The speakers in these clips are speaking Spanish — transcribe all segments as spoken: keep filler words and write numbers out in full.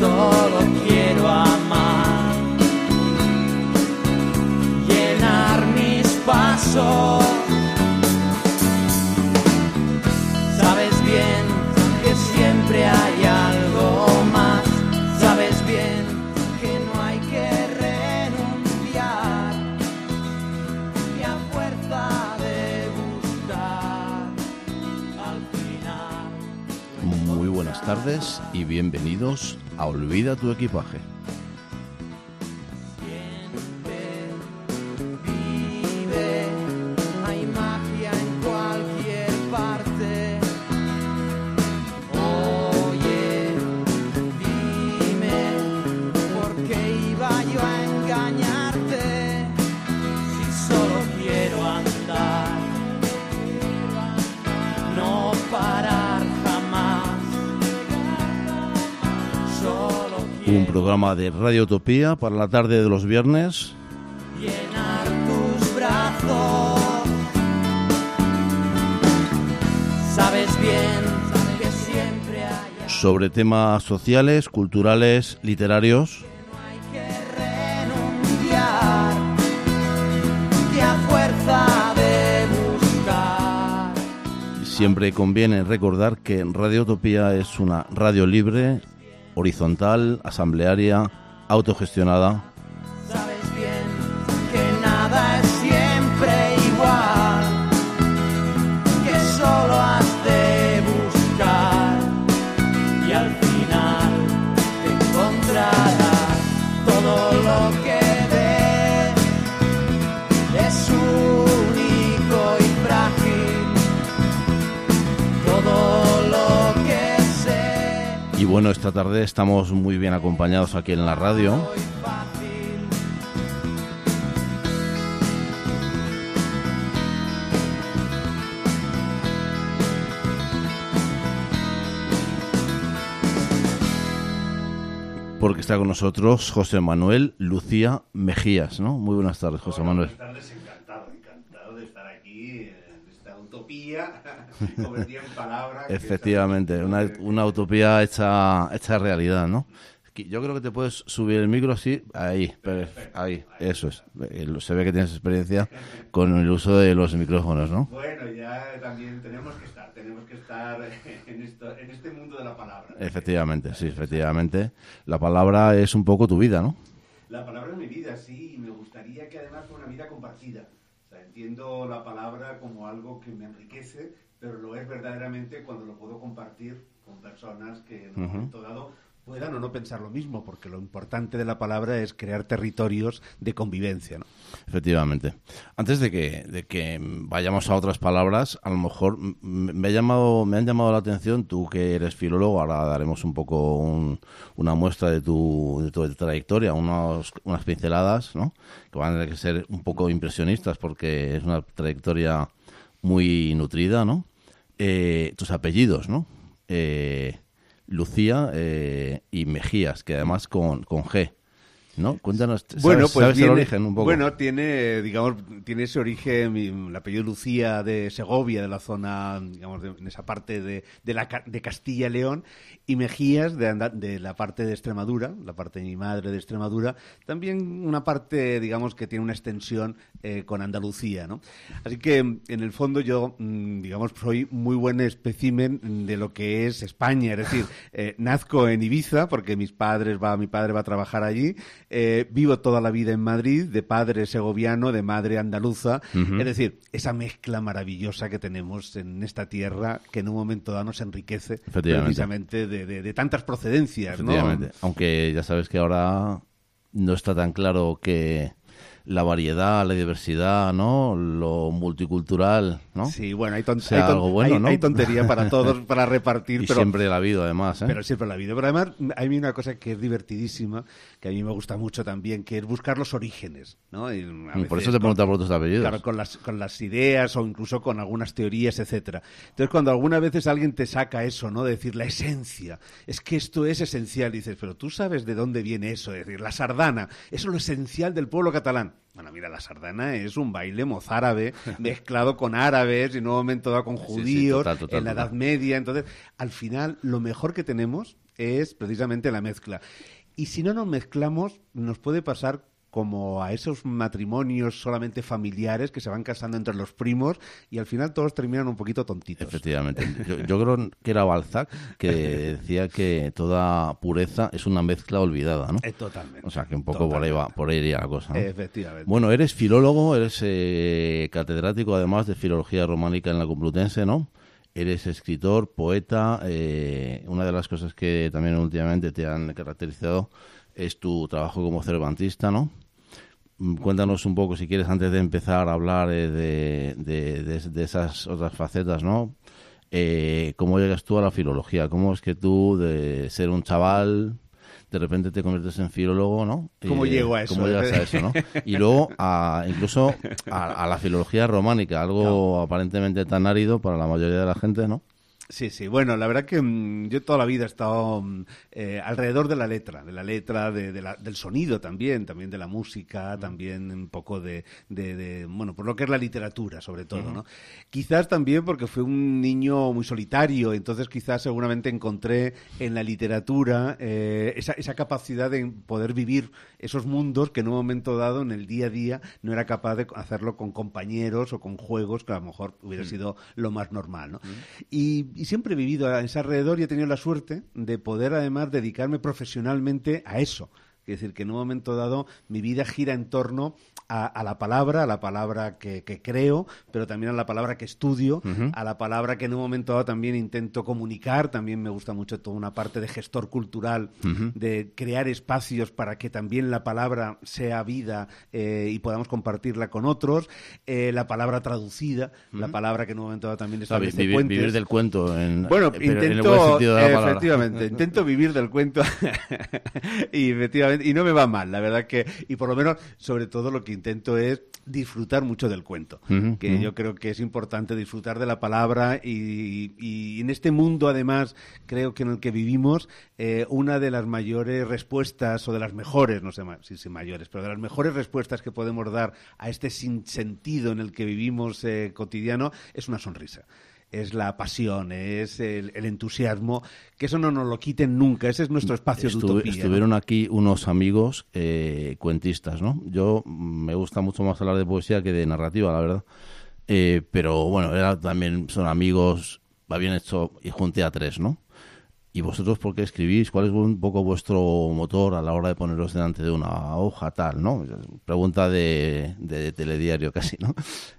solo quiero amar, llenar mis pasos. Sabes bien que siempre hay algo más, sabes bien que no hay que renunciar, que a fuerza de buscar al final. Muy buenas tardes y bienvenidos a Olvida tu equipaje. Un programa de Radio Utopía para la tarde de los viernes. Llenar tus brazos. Sabes bien que siempre hay sobre temas sociales, culturales, literarios. Que no hay que renunciar, que a fuerza de buscar. Siempre conviene recordar que Radio Utopía es una radio libre, horizontal, asamblearia, autogestionada. Sabes bien que nada es siempre igual, que solo has de buscar y al final te encontrarás. Todo lo que ves es único y frágil, todo lo que Y bueno, esta tarde estamos muy bien acompañados aquí en la radio. Porque está con nosotros José Manuel Lucía Mejías, ¿no? Muy buenas tardes, José Hola, Manuel. Buenas tardes, encantado, encantado de estar aquí en esta utopía convertida en palabra. Efectivamente, una, una utopía hecha, hecha realidad, ¿no? Yo creo que te puedes subir el micro así, ahí, perfecto, ahí, eso es. Se ve que tienes experiencia con el uso de los micrófonos, ¿no? Bueno, ya también tenemos que estar, tenemos que estar en, esto, en este mundo de la palabra. Efectivamente, sí, efectivamente. La palabra es un poco tu vida, ¿no? La palabra es mi vida, sí, y me gustaría que además fuera una vida compartida. O sea, entiendo la palabra como algo que me enriquece, pero lo es verdaderamente cuando lo puedo compartir con personas que en un Uh-huh. momento dado puedan o no pensar lo mismo, porque lo importante de la palabra es crear territorios de convivencia, ¿no? Efectivamente. Antes de que, de que vayamos a otras palabras, a lo mejor m- me, ha llamado, me han llamado la atención, tú que eres filólogo, ahora daremos un poco un, una muestra de tu, de tu trayectoria, unos, unas pinceladas, ¿no? Que van a tener que ser un poco impresionistas porque es una trayectoria muy nutrida, ¿no? Eh, tus apellidos, ¿no? Eh, Lucía eh, y Mejías, que además con, con G, ¿no? Cuéntanos, ¿sabes, Bueno, pues ¿sabes viene, el origen un poco? Bueno, tiene, digamos, tiene ese origen, mi- el apellido Lucía de Segovia, de la zona, digamos, de, en esa parte de, de, la, ca- de Castilla y León, y Mejías de, anda- de la parte de Extremadura, la parte de mi madre de Extremadura, también una parte, digamos, que tiene una extensión eh, con Andalucía, ¿no? Así que, en el fondo, yo, mm, digamos, soy muy buen espécimen de lo que es España, es decir, eh, nazco en Ibiza, porque mis padres va, mi padre va a trabajar allí. Eh, vivo toda la vida en Madrid, de padre segoviano, de madre andaluza. Uh-huh. Es decir, esa mezcla maravillosa que tenemos en esta tierra que en un momento dado nos enriquece precisamente de, de, de tantas procedencias, Efectivamente. ¿no? Aunque ya sabes que ahora no está tan claro que la variedad, la diversidad, ¿no? Lo multicultural, ¿no? Sí, bueno, hay, ton- sea hay, ton- algo bueno, hay, ¿no? hay tontería para todos, para repartir. Y pero, siempre la ha habido, además, ¿eh? Pero siempre la ha habido. Pero además, hay una cosa que es divertidísima, que a mí me gusta mucho también, que es buscar los orígenes, ¿no? Y a Por veces eso te con- preguntaba por tus apellidos. Claro, con las, con las ideas o incluso con algunas teorías, etcétera. Entonces, cuando algunas veces alguien te saca eso, ¿no? De decir, la esencia, es que esto es esencial, dices, pero tú sabes de dónde viene eso, es decir, la sardana, eso es lo esencial del pueblo catalán. Bueno, mira, la sardana es un baile mozárabe mezclado con árabes y en un momento dado con judíos, sí, sí, total, total, en la total. Edad Media. Entonces, al final, lo mejor que tenemos es precisamente la mezcla. Y si no nos mezclamos, nos puede pasar como a esos matrimonios solamente familiares que se van casando entre los primos y al final todos terminan un poquito tontitos. Efectivamente. Yo, yo creo que era Balzac que decía que toda pureza es una mezcla olvidada, ¿no? Eh, totalmente. O sea, que un poco por ahí, va, por ahí iría la cosa, ¿no? Efectivamente. Bueno, eres filólogo, eres eh, catedrático además de Filología Románica en la Complutense, ¿no? Eres escritor, poeta. Eh, una de las cosas que también últimamente te han caracterizado es tu trabajo como cervantista, ¿no? Cuéntanos un poco, si quieres, antes de empezar a hablar eh, de, de, de, de esas otras facetas, ¿no? Eh, ¿Cómo llegas tú a la filología? ¿Cómo es que tú, de ser un chaval, de repente te conviertes en filólogo, ¿no? ¿Cómo eh, llego a eso? ¿Cómo llegas a eso, no? Y luego, a, incluso, a, a la filología románica, algo no. aparentemente tan árido para la mayoría de la gente, ¿no? Sí, sí. Bueno, la verdad que mmm, yo toda la vida he estado mmm, eh, alrededor de la letra, de la letra, de, de la, del sonido también, también de la música, mm. también un poco de, de, de, bueno, por lo que es la literatura, sobre todo, mm. ¿no? Quizás también porque fui un niño muy solitario, entonces quizás seguramente encontré en la literatura eh, esa, esa capacidad de poder vivir esos mundos que en un momento dado, en el día a día, no era capaz de hacerlo con compañeros o con juegos que a lo mejor hubiera mm. sido lo más normal, ¿no? Mm. Y Y siempre he vivido a ese alrededor y he tenido la suerte de poder, además, dedicarme profesionalmente a eso. Es decir, que en un momento dado mi vida gira en torno a, a la palabra, a la palabra que, que creo, pero también a la palabra que estudio, uh-huh. a la palabra que en un momento dado también intento comunicar. También me gusta mucho toda una parte de gestor cultural, uh-huh. de crear espacios para que también la palabra sea vida eh, y podamos compartirla con otros. Eh, la palabra traducida, uh-huh. la palabra que en un momento dado también establece vivir, puentes. Vivir del cuento. En, bueno, pero intento, en el buen sentido de la palabra. Efectivamente, intento vivir del cuento y efectivamente y no me va mal, la verdad que, y por lo menos, sobre todo lo que intento es disfrutar mucho del cuento, uh-huh, que uh-huh. yo creo que es importante disfrutar de la palabra y, y en este mundo, además, creo que en el que vivimos, eh, una de las mayores respuestas, o de las mejores, no sé si son mayores, pero de las mejores respuestas que podemos dar a este sinsentido en el que vivimos eh, cotidiano, es una sonrisa. Es la pasión, es el, el entusiasmo, que eso no nos lo quiten nunca, ese es nuestro espacio Estuve, de utopía. Estuvieron ¿no? aquí unos amigos eh, cuentistas, ¿no? Yo me gusta mucho más hablar de poesía que de narrativa, la verdad. Eh, pero bueno, era, también son amigos, habían hecho, y junté a tres, ¿no? ¿Y vosotros por qué escribís? ¿Cuál es un poco vuestro motor a la hora de poneros delante de una hoja tal, no? Pregunta de, de telediario casi, ¿no?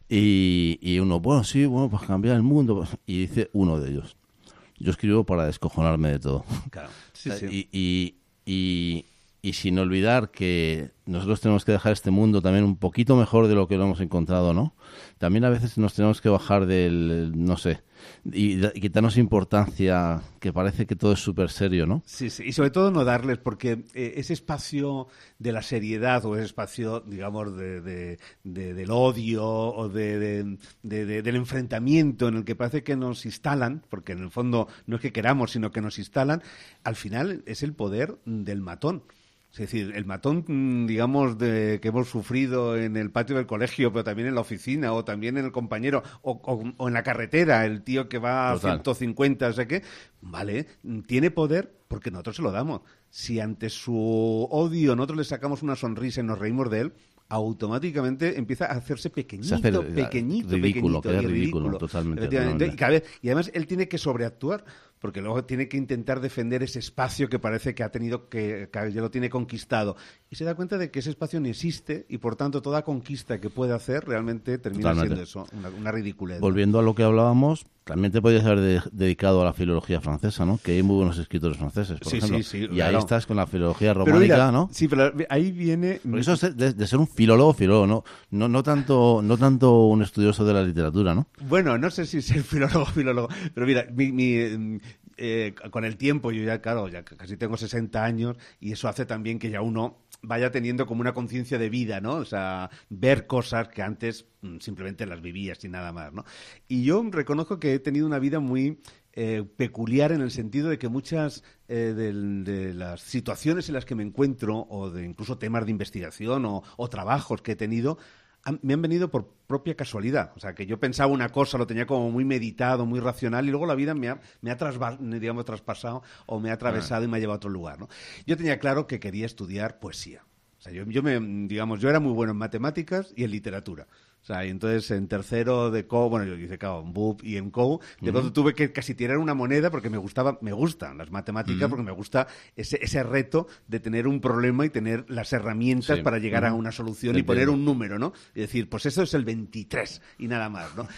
Y, y uno, bueno, sí, bueno, pues cambiar el mundo. Y dice uno de ellos, yo escribo para descojonarme de todo. Claro, sí, sí. Y, y, y, y sin olvidar que nosotros tenemos que dejar este mundo también un poquito mejor de lo que lo hemos encontrado, ¿no? También a veces nos tenemos que bajar del, no sé, y, y quitarnos importancia, que parece que todo es súper serio, ¿no? Sí, sí, y sobre todo no darles, porque eh, ese espacio de la seriedad o ese espacio, digamos, de, de, de, del odio o de, de, de, de, del enfrentamiento en el que parece que nos instalan, porque en el fondo no es que queramos, sino que nos instalan, al final es el poder del matón. Es decir, el matón, digamos, de, que hemos sufrido en el patio del colegio, pero también en la oficina, o también en el compañero, o, o, o en la carretera, el tío que va Total. a ciento cincuenta, o sea qué, vale, tiene poder porque nosotros se lo damos. Si ante su odio nosotros le sacamos una sonrisa y nos reímos de él, automáticamente empieza a hacerse pequeñito, se hace pequeñito, ridículo, pequeñito, que es y ridículo, ridículo. Totalmente, totalmente. totalmente. Y, cada vez, y además él tiene que sobreactuar, porque luego tiene que intentar defender ese espacio que parece que ha tenido que, que ya lo tiene conquistado, y se da cuenta de que ese espacio no existe y por tanto toda conquista que puede hacer realmente termina Totalmente. siendo eso, una, una ridiculez. Volviendo ¿no? a lo que hablábamos, también te podías haber de, dedicado a la filología francesa, ¿no? Que hay muy buenos escritores franceses, por sí, ejemplo. Sí, sí, y claro. ahí estás con la filología románica, pero mira, ¿no? Sí, pero ahí viene... Porque eso es de, de ser un filólogo, filólogo, ¿no? No, no, tanto, no tanto un estudioso de la literatura, ¿no? Bueno, no sé si ser filólogo, filólogo, pero mira, mi... mi Eh, con el tiempo, yo ya, claro, ya casi tengo sesenta años y eso hace también que ya uno vaya teniendo como una conciencia de vida, ¿no? O sea, ver cosas que antes mmm, simplemente las vivías y nada más, ¿no? Y yo reconozco que he tenido una vida muy eh, peculiar en el sentido de que muchas eh, de, de las situaciones en las que me encuentro o de incluso temas de investigación o, o trabajos que he tenido han, me han venido por propia casualidad. O sea, que yo pensaba una cosa, lo tenía como muy meditado, muy racional, y luego la vida me ha, me ha trasva, digamos, traspasado o me ha atravesado ah. y me ha llevado a otro lugar, ¿no? Yo tenía claro que quería estudiar poesía. O sea, yo, yo me, digamos, yo era muy bueno en matemáticas y en literatura. O sea, y entonces en tercero de C O U, bueno, yo hice C O U en B U P y en C O U, de uh-huh. pronto tuve que casi tirar una moneda porque me gustaba, me gustan las matemáticas, uh-huh. porque me gusta ese, ese reto de tener un problema y tener las herramientas sí. para llegar uh-huh. a una solución y poner un número, ¿no? Y decir, pues eso es el veintitrés y nada más, ¿no?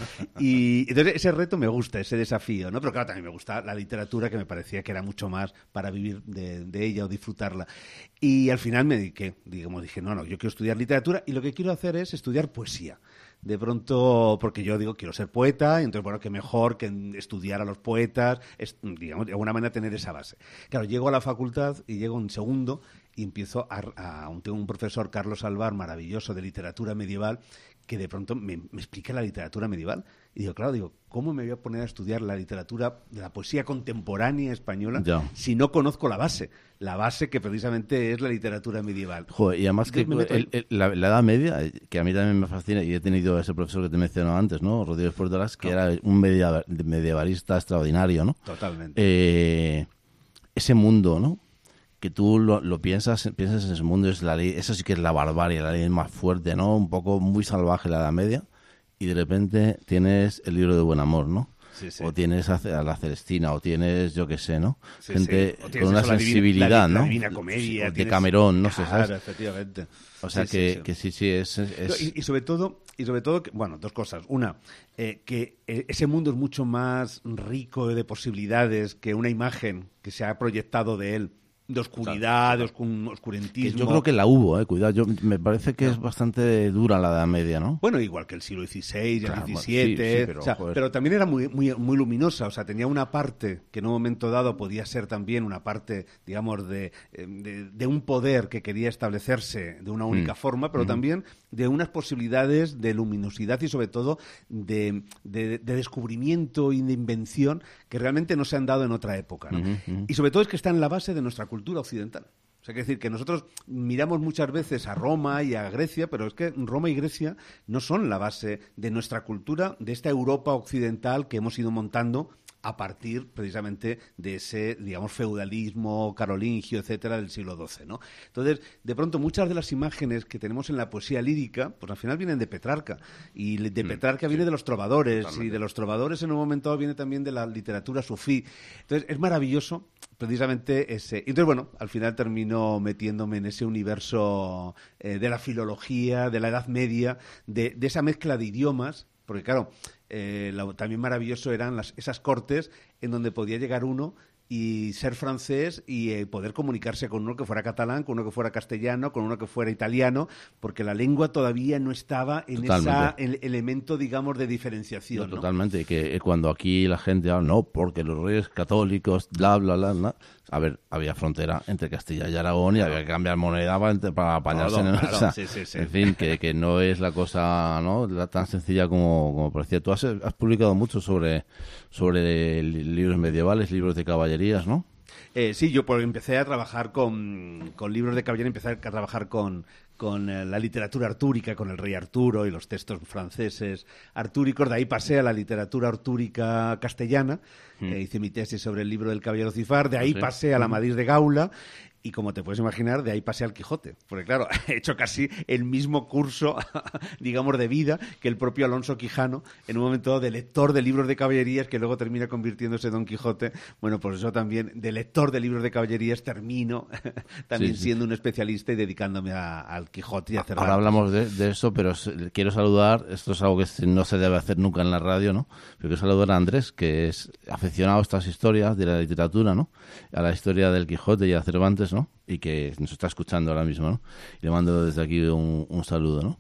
Y entonces ese reto me gusta, ese desafío, ¿no? Pero claro, también me gusta la literatura, que me parecía que era mucho más para vivir de, de ella o disfrutarla. Y al final me dediqué, digamos, dije, no, no, yo quiero estudiar literatura y lo que quiero hacer es estudiar poesía. De pronto, porque yo digo, quiero ser poeta, y entonces, bueno, qué mejor que estudiar a los poetas, es, digamos, de alguna manera tener esa base. Claro, llego a la facultad y llego en segundo y empiezo a... a tengo un profesor, Carlos Alvar, maravilloso, de literatura medieval, que de pronto me, me explica la literatura medieval. Y digo, claro, digo, ¿cómo me voy a poner a estudiar la literatura de la poesía contemporánea española ya. si no conozco la base? La base que precisamente es la literatura medieval. Joder, y además que el, el, la, la Edad Media, que a mí también me fascina, y he tenido a ese profesor que te mencionaba antes, ¿no? Rodríguez Puertolas, que no. era un medieval, medievalista extraordinario, ¿no? Totalmente. Eh, ese mundo, ¿no? Que tú lo, lo piensas, piensas en ese mundo, es la ley, eso sí que es la barbarie, la ley más fuerte, ¿no? Un poco muy salvaje la Edad Media, y de repente tienes el libro de Buen Amor, ¿no? Sí, sí. O tienes a, a la Celestina, o tienes, yo qué sé, ¿no? Sí, sí. Con una sensibilidad, divina, ¿no? La Divina Comedia. De tienes... Camerón, no sé, ¿sabes? Claro, efectivamente. O sea, sí, que, sí, sí. que sí, sí, es... es... Y, y sobre todo, y sobre todo, bueno, dos cosas. Una, eh, que eh, ese mundo es mucho más rico de posibilidades que una imagen que se ha proyectado de él, de oscuridad, de oscu- oscurantismo. Que yo creo que la hubo, eh, cuidado. Yo, me parece que no. es bastante dura la Edad Media, ¿no? Bueno, igual que el siglo dieciséis y el claro, diecisiete. Bueno, sí, sí, pero, o sea, pero también era muy, muy, muy luminosa. O sea, tenía una parte que en un momento dado podía ser también una parte, digamos, de, de, de un poder que quería establecerse de una única mm. forma, pero mm. también de unas posibilidades de luminosidad y sobre todo de, de, de descubrimiento y de invención que realmente no se han dado en otra época, ¿no? Mm-hmm. Y sobre todo es que está en la base de nuestra cultura occidental. O sea, hay que decir que nosotros miramos muchas veces a Roma y a Grecia, pero es que Roma y Grecia no son la base de nuestra cultura, de esta Europa occidental que hemos ido montando a partir precisamente de ese, digamos, feudalismo carolingio, etcétera, del siglo doce, ¿no? Entonces, de pronto, muchas de las imágenes que tenemos en la poesía lírica, pues al final vienen de Petrarca, y de Petrarca mm, viene sí, de los trovadores, totalmente. Y de los trovadores en un momento dado viene también de la literatura sufí. Entonces, es maravilloso precisamente ese... Entonces, bueno, al final termino metiéndome en ese universo eh, de la filología, de la Edad Media, de, de esa mezcla de idiomas, porque claro, eh, lo, también maravilloso eran las, esas cortes en donde podía llegar uno y ser francés y eh, poder comunicarse con uno que fuera catalán, con uno que fuera castellano, con uno que fuera italiano, porque la lengua todavía no estaba en ese elemento, digamos, de diferenciación. No, totalmente, y que cuando aquí la gente habla, no, porque los reyes católicos, bla, bla, bla, bla. A ver, había frontera entre Castilla y Aragón y había que cambiar moneda para, para apañarse. Claro, en claro, esa, sí, sí, sí. En fin, que, que no es la cosa, ¿no?, tan sencilla como, como parecía. Tú has, has publicado mucho sobre, sobre libros medievales, libros de caballerías, ¿no? Eh, sí, yo pues, empecé a trabajar con, con libros de caballería, empecé a trabajar con... con eh, la literatura artúrica, con el rey Arturo y los textos franceses artúricos. De ahí pasé a la literatura artúrica castellana, mm. eh, hice mi tesis sobre el libro del Caballero Cifar, de ahí ¿sí? pasé a la Madrid de Gaula, y como te puedes imaginar, de ahí pasé al Quijote. Porque claro, he hecho casi el mismo curso, digamos, de vida que el propio Alonso Quijano, en un momento de lector de libros de caballerías, que luego termina convirtiéndose en Don Quijote. Bueno, por eso también, de lector de libros de caballerías, termino también sí, sí. siendo un especialista y dedicándome a, al Quijote y a Cervantes. Ahora hablamos de, de eso, pero quiero saludar, esto es algo que no se debe hacer nunca en la radio, ¿no? Pero quiero saludar a Andrés, que es aficionado a estas historias de la literatura, ¿no? A la historia del Quijote y a Cervantes, ¿no? Y que nos está escuchando ahora mismo, ¿no? Y le mando desde aquí un, un saludo, ¿no?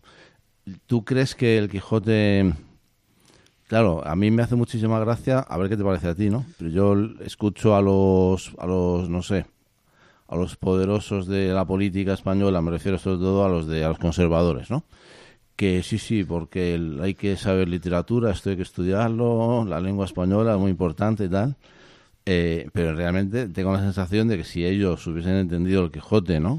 ¿Tú crees que el Quijote... Claro, a mí me hace muchísima gracia, a ver qué te parece a ti, ¿no? Pero yo escucho a los, a los, no sé, a los poderosos de la política española, me refiero sobre todo a los de a los conservadores, ¿no? Que sí, sí, porque el, hay que saber literatura, esto hay que estudiarlo, la lengua española es muy importante y tal... Eh, pero realmente tengo la sensación de que si ellos hubiesen entendido el Quijote, ¿no?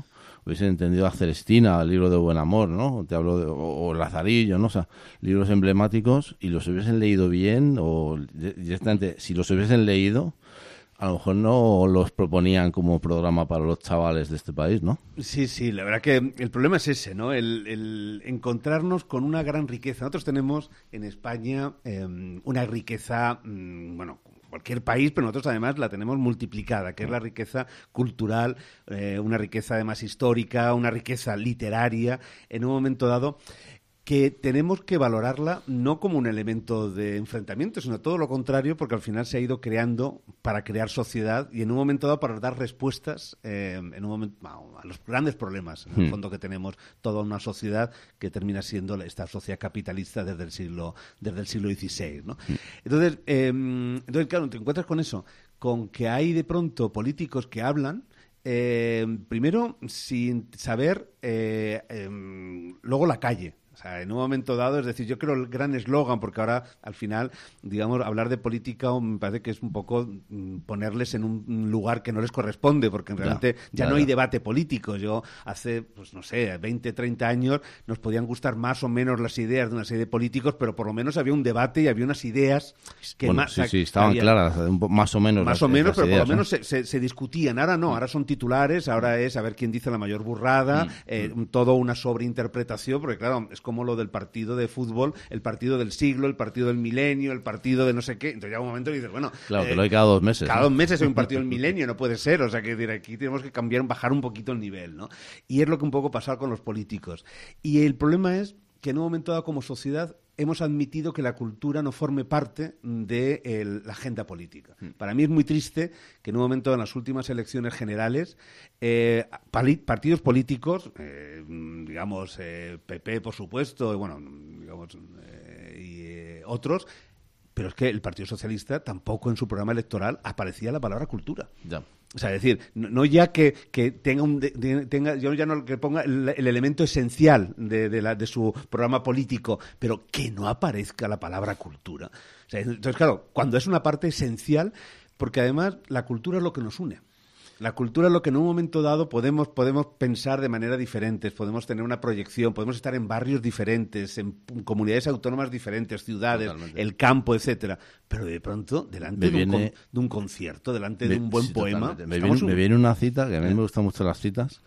hubiesen entendido a Celestina, el libro de Buen Amor, ¿no? Te hablo de, o, o Lazarillo, ¿no? O sea, libros emblemáticos, y los hubiesen leído bien, o directamente, si los hubiesen leído, a lo mejor no los proponían como programa para los chavales de este país, ¿no? Sí, sí, la verdad que el problema es ese, ¿no? El, el encontrarnos con una gran riqueza. Nosotros tenemos en España eh, una riqueza, mmm, bueno, cualquier país, pero nosotros además la tenemos multiplicada, que es la riqueza cultural, eh, una riqueza además histórica, una riqueza literaria, en un momento dado, que tenemos que valorarla no como un elemento de enfrentamiento, sino todo lo contrario, porque al final se ha ido creando para crear sociedad y en un momento dado para dar respuestas eh, en un momento, a los grandes problemas, en el fondo, que tenemos toda una sociedad que termina siendo esta sociedad capitalista desde el siglo, desde el siglo dieciséis, ¿no? Entonces, eh, entonces, claro, te encuentras con eso, con que hay de pronto políticos que hablan, eh, primero sin saber, eh, eh, luego la calle. O sea, en un momento dado, es decir, yo creo el gran eslogan, porque ahora, al final, digamos, hablar de política me parece que es un poco mm, ponerles en un lugar que no les corresponde, porque realmente ya, ya, ya no hay debate político. Yo hace, pues no sé, veinte, treinta años nos podían gustar más o menos las ideas de una serie de políticos, pero por lo menos había un debate y había unas ideas que bueno, más... Sí, sí, estaban había, claras, más o menos. Más las, o menos, las pero ideas, por lo menos ¿no? se, se, se discutían. Ahora no, ahora son titulares, ahora es a ver quién dice la mayor burrada, mm, eh, mm. todo una sobreinterpretación, porque claro, es como lo del partido de fútbol, el partido del siglo, el partido del milenio, el partido de no sé qué. Entonces llega un momento y dices, bueno... Claro, eh, que lo hay cada dos meses. Cada ¿no? dos meses hay un partido del milenio, no puede ser. O sea, que aquí tenemos que cambiar, bajar un poquito el nivel, ¿no? Y es lo que un poco pasa con los políticos. Y el problema es que en un momento dado como sociedad hemos admitido que la cultura no forme parte de el, la agenda política. Para mí es muy triste que en un momento en las últimas elecciones generales eh, partidos políticos, eh, digamos eh, P P por supuesto, y bueno, digamos eh, y eh, otros, pero es que el Partido Socialista tampoco en su programa electoral aparecía la palabra cultura. Ya. O sea, es decir, no, no ya que, que tenga un de, tenga yo ya no que ponga el, el elemento esencial de, de, la, de su programa político, pero que no aparezca la palabra cultura. O sea, entonces, claro, cuando es una parte esencial, porque además la cultura es lo que nos une. La cultura es lo que en un momento dado podemos, podemos pensar de manera diferente, podemos tener una proyección, podemos estar en barrios diferentes, en comunidades autónomas diferentes, ciudades, totalmente. El campo, etcétera. Pero de pronto, delante de un, con, de un concierto, delante me, de un buen sí, poema... Me viene, un... me viene una cita, que a mí me gustan mucho las citas,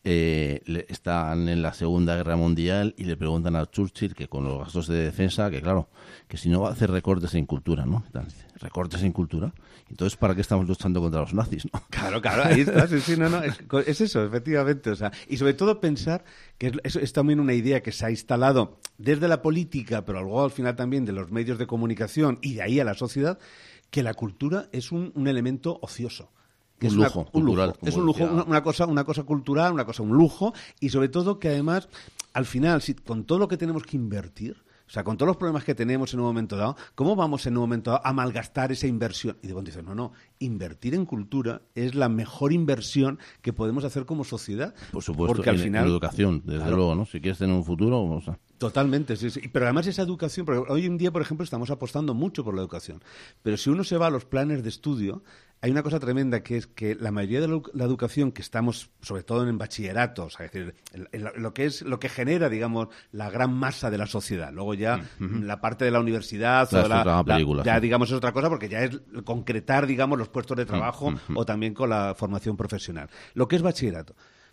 eh, le, están en la Segunda Guerra Mundial y le preguntan a Churchill que con los gastos de defensa, que claro, que si no va a hacer recortes en cultura, ¿no? Recortes en cultura. Entonces, ¿para qué estamos luchando contra los nazis, no? Claro, claro, ahí está. Sí, sí, no, no, es, es eso, efectivamente. O sea, y sobre todo pensar que es, es, es también una idea que se ha instalado desde la política, pero luego al final también de los medios de comunicación y de ahí a la sociedad, que la cultura es un, un elemento ocioso. Que un es lujo una, cultural. Un lujo. Es un lujo, una, una, cosa, una cosa cultural, una cosa, un lujo, y sobre todo que además, al final, si, con todo lo que tenemos que invertir, o sea, con todos los problemas que tenemos en un momento dado, ¿cómo vamos en un momento dado a malgastar esa inversión? Y de pronto dicen, no, no, invertir en cultura es la mejor inversión que podemos hacer como sociedad. Por supuesto, porque al en, final, en educación, desde claro, luego, ¿no? Si quieres tener un futuro, o sea. Totalmente, sí, sí. Pero además esa educación, porque hoy en día, por ejemplo, estamos apostando mucho por la educación. Pero si uno se va a los planes de estudio, hay una cosa tremenda que es que la mayoría de la educación que estamos, sobre todo en bachillerato, o sea, es decir, lo que es lo que genera, digamos, la gran masa de la sociedad. Luego ya uh-huh. la parte de la universidad, la o la, película, la, ya sí. digamos es otra cosa porque ya es concretar, digamos, los puestos de trabajo uh-huh. o también con la formación profesional. Lo que es bachillerato.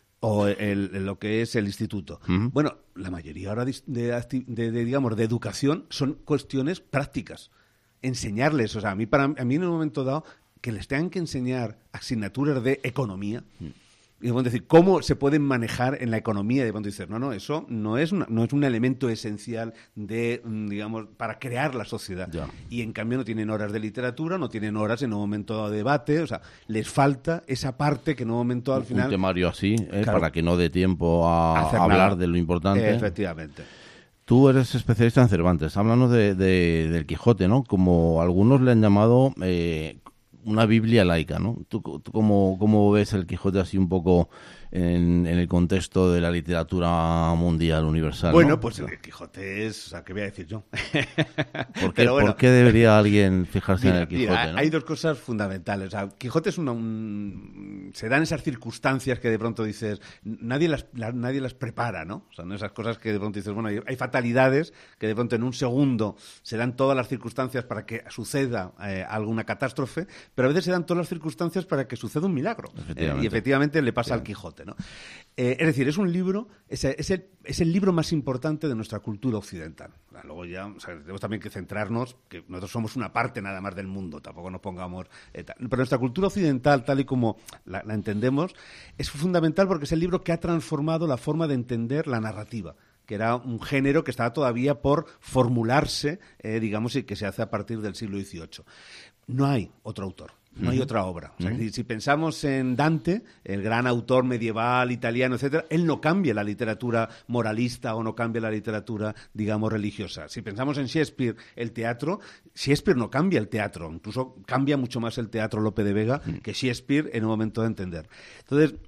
O el, el, lo que es el instituto. Uh-huh. Bueno, la mayoría ahora de, de, de, de, digamos, de educación son cuestiones prácticas. Enseñarles, o sea, a mí, para, a mí en un momento dado, que les tengan que enseñar asignaturas de economía, uh-huh. y de decir, cómo se pueden manejar en la economía, de pronto dices, no, no, eso no es, una, no es un elemento esencial de, digamos, para crear la sociedad. Ya. Y en cambio no tienen horas de literatura, no tienen horas en un momento dado de debate, o sea, les falta esa parte que en un momento dado, al final... Un temario así, ¿eh? Claro, para que no dé tiempo a, a hablar nada. De lo importante. Eh, efectivamente. Tú eres especialista en Cervantes. Háblanos de, de, del Quijote, ¿no? Como algunos le han llamado... Eh, una Biblia laica, ¿no? ¿Tú, tú cómo, cómo ves el Quijote así un poco en, en el contexto de la literatura mundial, universal? Bueno, ¿no? pues el Quijote es... O sea, ¿qué voy a decir yo? ¿Por qué, bueno, ¿por qué debería alguien fijarse mira, en el Quijote? Mira, ¿no? Hay dos cosas fundamentales. O sea, Quijote es una... Un, se dan esas circunstancias que de pronto dices... Nadie las, la, nadie las prepara, ¿no? O sea, ¿no? Esas cosas que de pronto dices... Bueno, hay, hay fatalidades que de pronto en un segundo se dan todas las circunstancias para que suceda eh, alguna catástrofe, pero a veces se dan todas las circunstancias para que suceda un milagro. Efectivamente. Eh, y efectivamente le pasa sí. al Quijote, ¿no? Eh, es decir, es un libro, es, es, el, es el libro más importante de nuestra cultura occidental. Luego ya, o sea, tenemos también que centrarnos, que nosotros somos una parte nada más del mundo, tampoco nos pongamos... Eh, pero nuestra cultura occidental, tal y como la, la entendemos, es fundamental porque es el libro que ha transformado la forma de entender la narrativa, que era un género que estaba todavía por formularse, eh, digamos, y que se hace a partir del siglo dieciocho. No hay otro autor. No hay otra obra. O sea, uh-huh. si, si pensamos en Dante, el gran autor medieval italiano, etcétera, él no cambia la literatura moralista o no cambia la literatura, digamos, religiosa. Si pensamos en Shakespeare, el teatro, Shakespeare no cambia el teatro. Incluso cambia mucho más el teatro Lope de Vega uh-huh. que Shakespeare en un momento de entender. Entonces,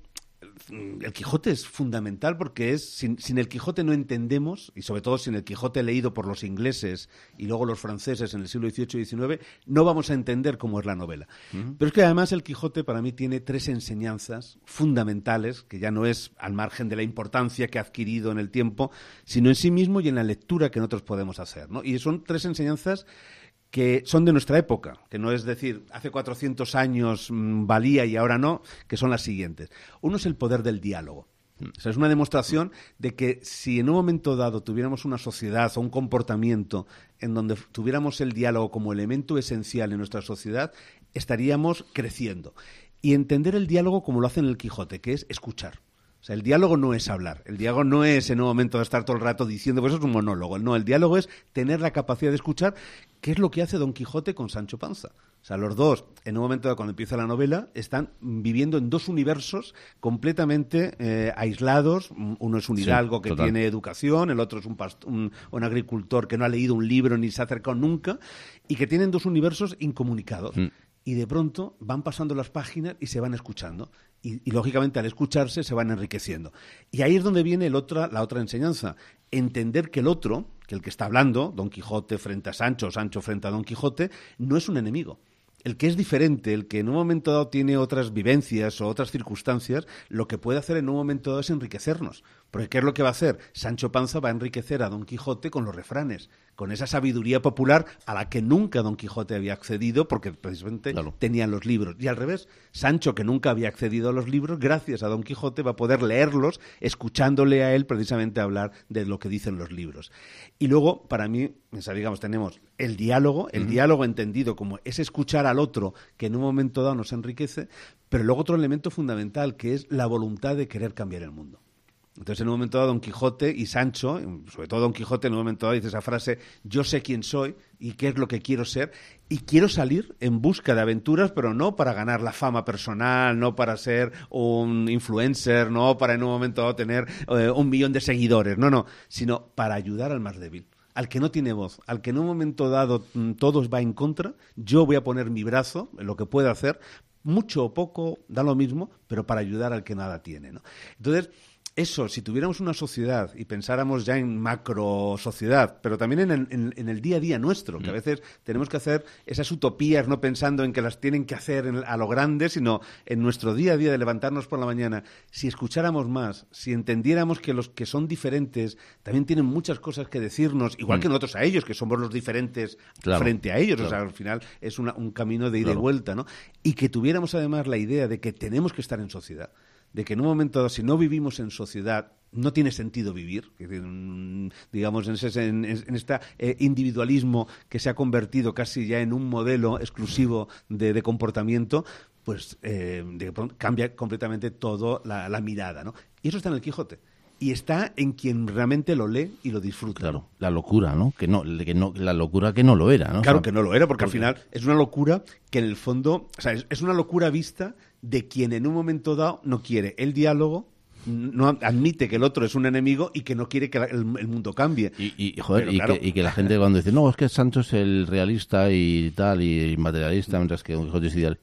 el Quijote es fundamental porque es sin, sin el Quijote no entendemos, y sobre todo sin el Quijote leído por los ingleses y luego los franceses en el siglo dieciocho y diecinueve, no vamos a entender cómo es la novela. Uh-huh. Pero es que además el Quijote para mí tiene tres enseñanzas fundamentales, que ya no es al margen de la importancia que ha adquirido en el tiempo, sino en sí mismo y en la lectura que nosotros podemos hacer, ¿no? Y son tres enseñanzas que son de nuestra época, que no es decir, hace cuatrocientos años mmm, valía y ahora no, que son las siguientes. Uno es el poder del diálogo. O sea, es una demostración de que si en un momento dado tuviéramos una sociedad o un comportamiento en donde tuviéramos el diálogo como elemento esencial en nuestra sociedad, estaríamos creciendo. Y entender el diálogo como lo hace en el Quijote, que es escuchar. O sea, el diálogo no es hablar, el diálogo no es en un momento de estar todo el rato diciendo, pues eso es un monólogo. No, el diálogo es tener la capacidad de escuchar, que es lo que hace Don Quijote con Sancho Panza. O sea, los dos, en un momento de cuando empieza la novela, están viviendo en dos universos completamente eh, aislados. Uno es un hidalgo sí, que total. tiene educación, el otro es un, past- un, un agricultor que no ha leído un libro ni se ha acercado nunca, y que tienen dos universos incomunicados. Mm. Y de pronto van pasando las páginas y se van escuchando. Y, y lógicamente, al escucharse, se van enriqueciendo. Y ahí es donde viene el otra, la otra enseñanza. Entender que el otro, que el que está hablando, Don Quijote frente a Sancho, Sancho frente a Don Quijote, no es un enemigo. El que es diferente, el que en un momento dado tiene otras vivencias o otras circunstancias, lo que puede hacer en un momento dado es enriquecernos. Porque ¿qué es lo que va a hacer? Sancho Panza va a enriquecer a Don Quijote con los refranes, con esa sabiduría popular a la que nunca Don Quijote había accedido porque precisamente claro. tenían los libros. Y al revés, Sancho, que nunca había accedido a los libros, gracias a Don Quijote va a poder leerlos escuchándole a él precisamente hablar de lo que dicen los libros. Y luego, para mí, o sea, digamos, tenemos el diálogo, el uh-huh. diálogo entendido como es escuchar al otro que en un momento dado nos enriquece, pero luego otro elemento fundamental que es la voluntad de querer cambiar el mundo. Entonces, en un momento dado, Don Quijote y Sancho, sobre todo Don Quijote, en un momento dado dice esa frase, yo sé quién soy y qué es lo que quiero ser, y quiero salir en busca de aventuras, pero no para ganar la fama personal, no para ser un influencer, no para en un momento dado tener eh, un millón de seguidores, no, no, sino para ayudar al más débil. Al que no tiene voz, al que en un momento dado mm, todos va en contra, yo voy a poner mi brazo, en lo que pueda hacer, mucho o poco, da lo mismo, pero para ayudar al que nada tiene, ¿no? Entonces, eso, si tuviéramos una sociedad y pensáramos ya en macro sociedad, pero también en el, en, en el día a día nuestro, que a veces tenemos que hacer esas utopías no pensando en que las tienen que hacer en, a lo grande, sino en nuestro día a día de levantarnos por la mañana. Si escucháramos más, si entendiéramos que los que son diferentes también tienen muchas cosas que decirnos, igual mm. que nosotros a ellos, que somos los diferentes claro, frente a ellos, claro. o sea, al final es una, un camino de ida claro. y vuelta, ¿no? Y que tuviéramos además la idea de que tenemos que estar en sociedad, de que en un momento dado, si no vivimos en sociedad, no tiene sentido vivir, digamos, en, ese, en, en este eh, individualismo que se ha convertido casi ya en un modelo exclusivo de, de comportamiento, pues eh, de pronto cambia completamente toda la, la mirada, ¿no? Y eso está en el Quijote. Y está en quien realmente lo lee y lo disfruta. Claro, la locura, ¿no? Que no, que no la locura que no lo era, ¿no? Claro o sea, que no lo era, porque, porque al final es una locura que en el fondo, o sea, es, es una locura vista de quien en un momento dado no quiere el diálogo, no admite que el otro es un enemigo y que no quiere que la, el, el mundo cambie. Y, y joder, Pero, y, claro, que, y que la gente cuando dice, no, es que Sancho es el realista y tal, y materialista, mientras que Don Quijote es ideal.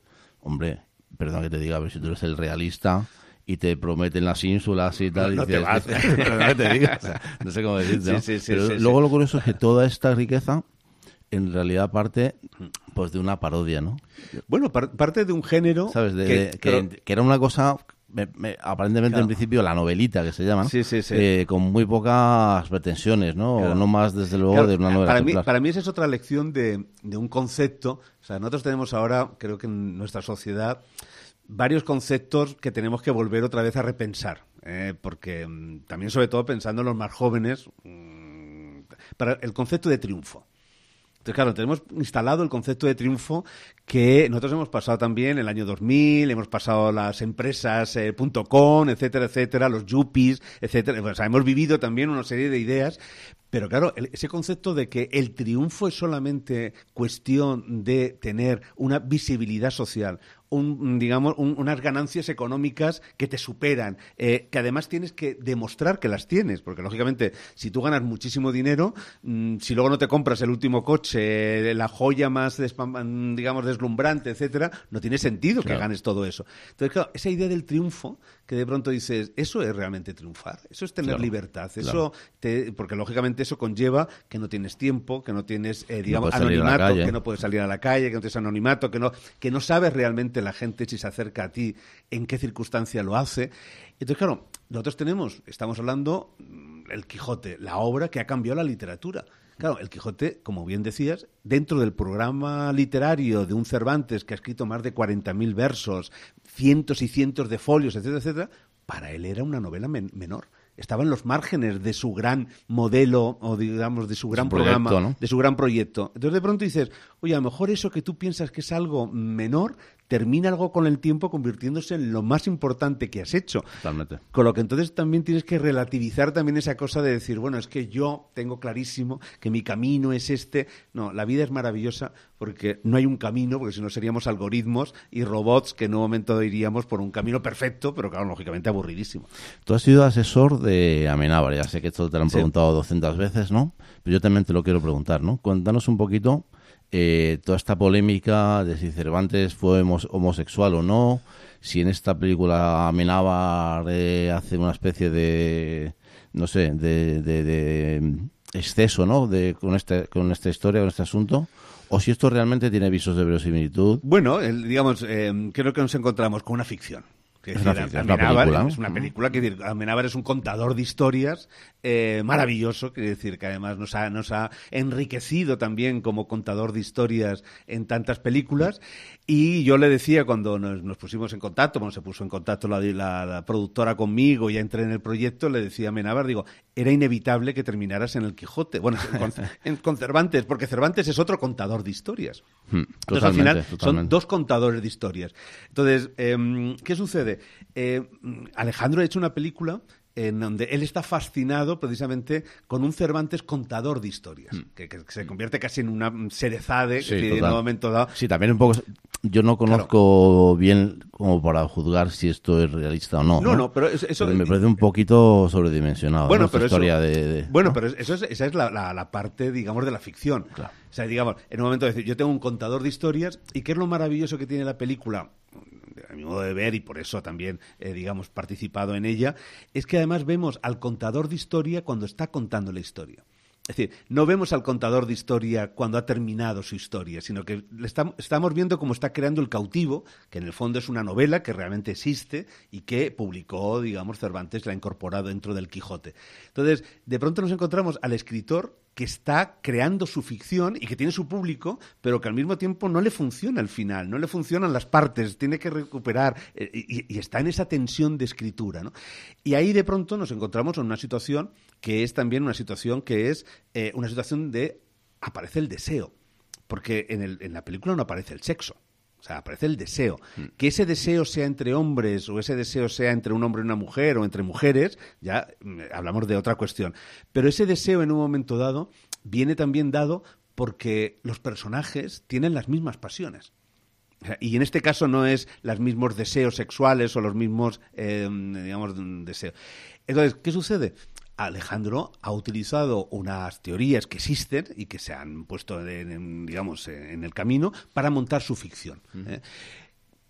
hombre, perdón que te diga, pero si tú eres el realista y te prometen las ínsulas y tal, No, y no te dices, vas. perdón que te diga, o sea, no sé cómo decirte, ¿no? Sí, sí, sí, pero sí, luego sí. lo curioso es que toda esta riqueza en realidad parte pues de una parodia, ¿no? Bueno, par- parte de un género... ¿Sabes? De, que, de- que, pero- que era una cosa, me- me- aparentemente Claro. en principio la novelita que se llama, ¿no? Sí, sí, sí. Eh, con muy pocas pretensiones, ¿no? Claro. O no más, desde luego, Claro, de una novela para mí, ejemplar. para mí esa es otra lección de, de un concepto. O sea, nosotros tenemos ahora, creo que en nuestra sociedad, varios conceptos que tenemos que volver otra vez a repensar. eh, porque mm, también, sobre todo, pensando en los más jóvenes, mm, para el concepto de triunfo. Entonces, claro, tenemos instalado el concepto de triunfo que nosotros hemos pasado también el año dos mil, hemos pasado las empresas eh, .com, etcétera, etcétera, los yuppies, etcétera. O sea, hemos vivido también una serie de ideas, pero claro, el- ese concepto de que el triunfo es solamente cuestión de tener una visibilidad social, un, digamos, un- unas ganancias económicas que te superan, eh, que además tienes que demostrar que las tienes, porque lógicamente si tú ganas muchísimo dinero, mm, si luego no te compras el último coche, la joya más, despam- digamos, deslumbrante, etcétera, no tiene sentido Claro. que ganes todo eso. Entonces, claro, esa idea del triunfo, que de pronto dices, eso es realmente triunfar, eso es tener Claro, libertad, claro. eso te- porque lógicamente eso conlleva que no tienes tiempo, que no tienes, eh, digamos, puedes salir a la anonimato, calle. que no puedes salir a la calle, que no tienes anonimato, que no, que no sabes realmente la gente si se acerca a ti, en qué circunstancia lo hace. Entonces, claro, nosotros tenemos, estamos hablando, mm, El Quijote, la obra que ha cambiado la literatura. Claro, El Quijote, como bien decías, dentro del programa literario de un Cervantes que ha escrito más de cuarenta mil versos, cientos y cientos de folios, etcétera, etcétera, para él era una novela men- menor. Estaba en los márgenes de su gran modelo, o digamos, de su gran proyecto, programa, ¿no? de su gran proyecto. Entonces, de pronto dices, oye, a lo mejor eso que tú piensas que es algo menor, termina algo con el tiempo convirtiéndose en lo más importante que has hecho. Totalmente. Con lo que entonces también tienes que relativizar también esa cosa de decir, bueno, es que yo tengo clarísimo que mi camino es este. No, la vida es maravillosa porque no hay un camino, porque si no seríamos algoritmos y robots que en un momento iríamos por un camino perfecto, pero claro, lógicamente aburridísimo. Tú has sido asesor de Amenábar, ya sé que esto te lo han Sí. preguntado doscientas veces, ¿no? Pero yo también te lo quiero preguntar, ¿no? Cuéntanos un poquito eh, toda esta polémica de si Cervantes fue homos- homosexual o no, si en esta película Amenábar eh, hace una especie de, no sé, de, de, de exceso, ¿no? De, con, este, con esta historia, con este asunto, o si esto realmente tiene visos de verosimilitud. Bueno, el- digamos, eh, creo que nos encontramos con una ficción. Que Es decir, una ficción, es una Amenábar película, ¿no? es una película, que decir, Amenábar es un contador de historias eh, maravilloso, quiere decir que además nos ha, nos ha enriquecido también como contador de historias en tantas películas. Y yo le decía cuando nos, nos pusimos en contacto, cuando se puso en contacto la, la, la productora conmigo, ya entré en el proyecto, le decía a Amenábar, digo, era inevitable que terminaras en El Quijote, bueno, con, en, con Cervantes, porque Cervantes es otro contador de historias. Hmm, Entonces, al totalmente, final, son totalmente. dos contadores de historias. Entonces, eh, ¿qué sucede? Eh, Alejandro ha hecho una película en donde él está fascinado precisamente con un Cervantes contador de historias, que, que se convierte casi en una serezade, Sí, que en total. un momento dado... Sí, también un poco. Yo no conozco bien como para juzgar si esto es realista o no. No, No, no, pero eso- eso- Pero me parece un poquito sobredimensionado. Bueno, ¿no? Esta pero eso, historia de, de- bueno, ¿no? pero eso es, esa es la, la- la parte, digamos, de la ficción. Claro. O sea, digamos, en un momento de decir, yo tengo un contador de historias, y qué es lo maravilloso que tiene la película, a mi modo de ver, y por eso también, eh, digamos, participado en ella, es que además vemos al contador de historia cuando está contando la historia. Es decir, no vemos al contador de historia cuando ha terminado su historia, sino que le estamos, estamos viendo cómo está creando El Cautivo, que en el fondo es una novela que realmente existe y que publicó, digamos, Cervantes, la ha incorporado dentro del Quijote. Entonces, de pronto nos encontramos al escritor que está creando su ficción y que tiene su público, pero que al mismo tiempo no le funciona el final, no le funcionan las partes, tiene que recuperar eh, y, y está en esa tensión de escritura, ¿no? Y ahí de pronto nos encontramos en una situación que es también una situación que es eh, una situación de aparece el deseo, porque en, el, en la película no aparece el sexo. O sea, aparece el deseo. Que ese deseo sea entre hombres o ese deseo sea entre un hombre y una mujer o entre mujeres, ya mm, hablamos de otra cuestión. Pero ese deseo en un momento dado viene también dado porque los personajes tienen las mismas pasiones. O sea, y en este caso no es los mismos deseos sexuales o los mismos, eh, digamos, deseos. Entonces, ¿qué sucede? Alejandro ha utilizado unas teorías que existen y que se han puesto, en, en, digamos, en el camino para montar su ficción. ¿eh?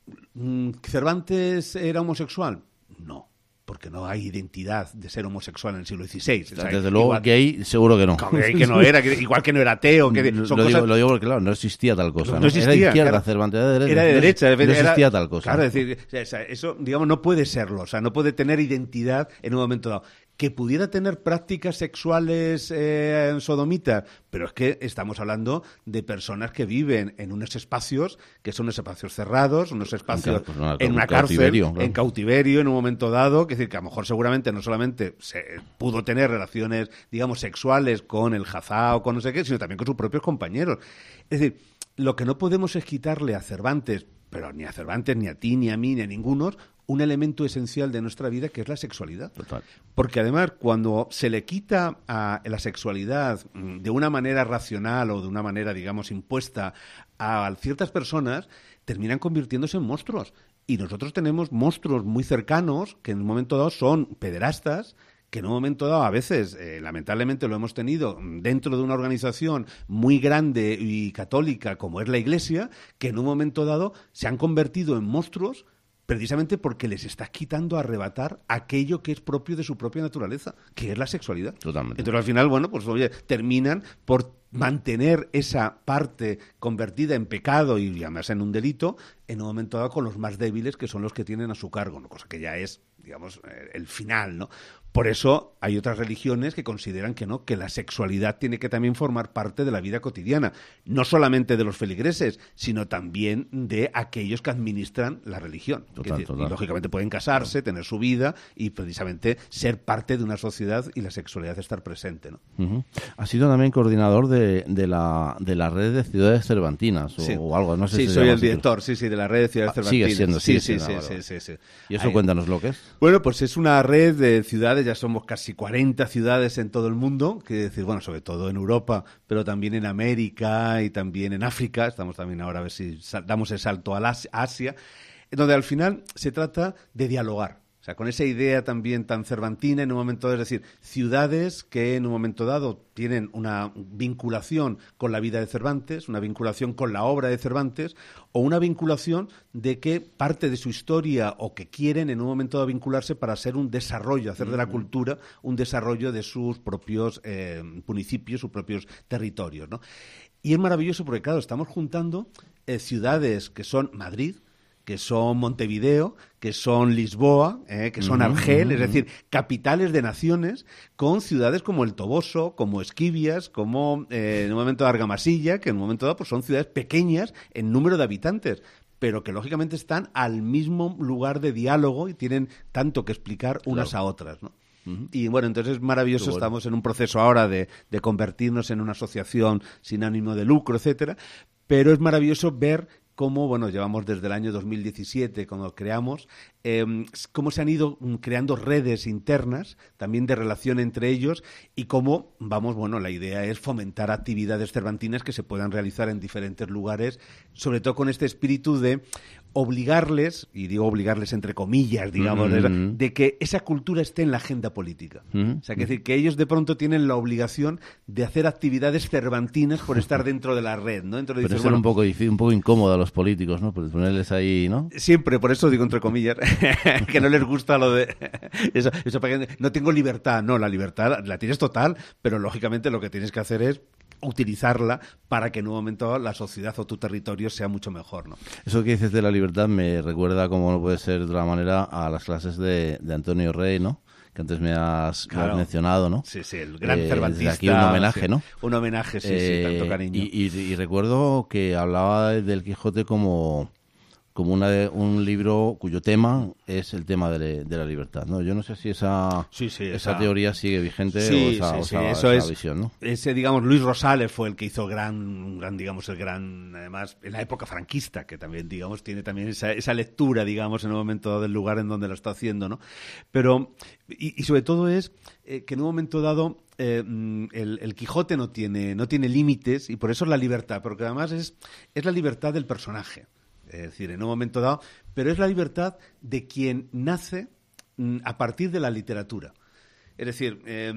¿Cervantes era homosexual? No. Porque no hay identidad de ser homosexual en el siglo dieciséis. O sea, desde luego, igual, gay seguro que no. Gay que no era, que, igual que no era ateo. Que son lo, cosas... digo, lo digo porque, claro, no existía tal cosa. No, ¿no? no existía. Era izquierda, Claro, Cervantes era de derecha. Era de derecha. No, no existía era, tal cosa. Claro, es decir, eso, digamos, no puede serlo. O sea, no puede tener identidad en un momento dado. Que pudiera tener prácticas sexuales eh, sodomitas, pero es que estamos hablando de personas que viven en unos espacios que son unos espacios cerrados, unos espacios pues una, en una cárcel, claro. en cautiverio, en un momento dado, que es decir, que a lo mejor seguramente no solamente se pudo tener relaciones, digamos, sexuales con el jazá o con no sé qué, sino también con sus propios compañeros. Es decir, lo que no podemos es quitarle a Cervantes, pero ni a Cervantes, ni a ti, ni a mí, ni a ninguno, un elemento esencial de nuestra vida que es la sexualidad. Total. Porque además cuando se le quita a la sexualidad de una manera racional o de una manera, digamos, impuesta a ciertas personas, terminan convirtiéndose en monstruos. Y nosotros tenemos monstruos muy cercanos que en un momento dado son pederastas, que en un momento dado, a veces, eh, lamentablemente lo hemos tenido dentro de una organización muy grande y católica como es la Iglesia, que en un momento dado se han convertido en monstruos precisamente porque les estás quitando a arrebatar aquello que es propio de su propia naturaleza, que es la sexualidad. Totalmente. Entonces, al final, bueno, pues oye, terminan por mantener esa parte convertida en pecado y además en un delito, en un momento dado con los más débiles, que son los que tienen a su cargo, ¿no? Cosa que ya es, digamos, el final, ¿no? Por eso hay otras religiones que consideran que no, que la sexualidad tiene que también formar parte de la vida cotidiana, no solamente de los feligreses, sino también de aquellos que administran la religión. Total, es decir, total. Y lógicamente pueden casarse, tener su vida y precisamente ser parte de una sociedad y la sexualidad estar presente, ¿no? Uh-huh. Ha sido también coordinador de, de, la, de la red de ciudades cervantinas o, sí. o algo, no sé sí, si se soy llama el así. director, sí, sí, de la red de ciudades Ah, cervantinas. sigue siendo, sí, sigue sí, siendo, sí, ah, sí, vale, sí, vale. sí, sí. Y eso Ahí. cuéntanos lo que es. Bueno, pues es una red de ciudades, ya somos casi cuarenta ciudades en todo el mundo, que decir, bueno, sobre todo en Europa, pero también en América y también en África, estamos también ahora a ver si damos el salto a Asia, donde al final se trata de dialogar. O sea, con esa idea también tan cervantina en un momento dado, es decir, ciudades que en un momento dado tienen una vinculación con la vida de Cervantes, una vinculación con la obra de Cervantes, o una vinculación de que parte de su historia o que quieren en un momento dado vincularse para hacer un desarrollo, hacer de la cultura un desarrollo de sus propios eh, municipios, sus propios territorios, ¿no? Y es maravilloso porque, claro, estamos juntando eh, ciudades que son Madrid, que son Montevideo, que son Lisboa, eh, que son Argel, es decir, capitales de naciones, con ciudades como El Toboso, como Esquivias, como eh, en un momento Argamasilla, que en un momento dado pues son ciudades pequeñas en número de habitantes, pero que lógicamente están al mismo lugar de diálogo y tienen tanto que explicar unas Claro. a otras, ¿no? Uh-huh. Y bueno, entonces es maravilloso, Bueno. estamos en un proceso ahora de, de convertirnos en una asociación sin ánimo de lucro, etcétera, pero es maravilloso ver cómo, bueno, llevamos desde el año dos mil diecisiete, cuando creamos, eh, cómo se han ido creando redes internas, también de relación entre ellos, y cómo, vamos, bueno, la idea es fomentar actividades cervantinas que se puedan realizar en diferentes lugares, sobre todo con este espíritu de obligarles, y digo obligarles entre comillas, digamos, Mm-hmm. de, de que esa cultura esté en la agenda política. Mm-hmm. O sea, que decir que ellos de pronto tienen la obligación de hacer actividades cervantinas por estar dentro de la red, ¿no? Dentro de Pero dices, es bueno, un poco difícil, un poco incómodo a los políticos, ¿no? Pues ponerles ahí, ¿no? siempre, por eso digo entre comillas, que no les gusta lo de eso, eso para que no tengo libertad, no, la libertad la tienes total, pero lógicamente lo que tienes que hacer es utilizarla para que en un momento la sociedad o tu territorio sea mucho mejor, ¿no? Eso que dices de la libertad me recuerda, como no puede ser de otra manera, a las clases de, de Antonio Rey, ¿no? Que antes me has, me has Claro. mencionado, ¿no? Sí, sí, el gran Eh, cervantista. desde aquí un homenaje, sí. ¿no? Un homenaje, sí, Eh, sí, tanto cariño. Y, y- y recuerdo que hablaba del Quijote como, como una de- un libro cuyo tema es el tema de, le- de la libertad, ¿no? Yo no sé si esa, Sí, sí, esa esa- teoría sigue vigente Sí, o esa, sí, o sí, esa- eso esa es- visión, ¿no? Ese, digamos, Luis Rosales fue el que hizo gran, gran, digamos, el gran, además, en la época franquista, que también, digamos, tiene también esa, esa lectura, digamos, en un momento dado del lugar en donde lo está haciendo, ¿no? Pero, y, y sobre todo es eh, que en un momento dado eh, mm, el, el Quijote no tiene, no tiene límites y por eso es la libertad, porque además es, es la libertad del personaje. Es decir, en un momento dado, pero es la libertad de quien nace mm, a partir de la literatura. Es decir, eh,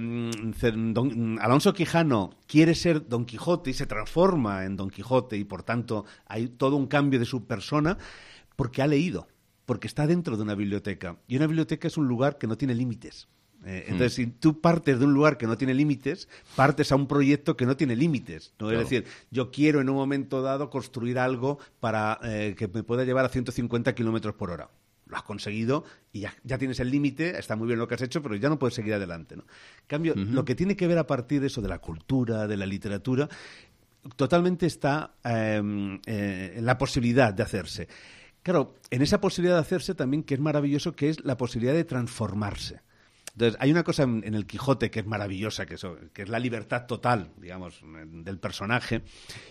don, Alonso Quijano quiere ser Don Quijote y se transforma en Don Quijote y por tanto hay todo un cambio de su persona, porque ha leído, porque está dentro de una biblioteca. Y una biblioteca es un lugar que no tiene límites. Eh, entonces, mm. si tú partes de un lugar que no tiene límites, partes a un proyecto que no tiene límites, ¿no? Claro. Es decir, yo quiero en un momento dado construir algo para eh, que me pueda llevar a ciento cincuenta kilómetros por hora. Lo has conseguido y ya, ya tienes el límite, está muy bien lo que has hecho, pero ya no puedes seguir adelante, ¿no? En cambio, uh-huh. lo que tiene que ver a partir de eso, de la cultura, de la literatura, totalmente está eh, eh, en la posibilidad de hacerse. Claro, en esa posibilidad de hacerse también, que es maravilloso, que es la posibilidad de transformarse. Entonces, hay una cosa en, en el Quijote que es maravillosa, que, eso, que es la libertad total, digamos, del personaje,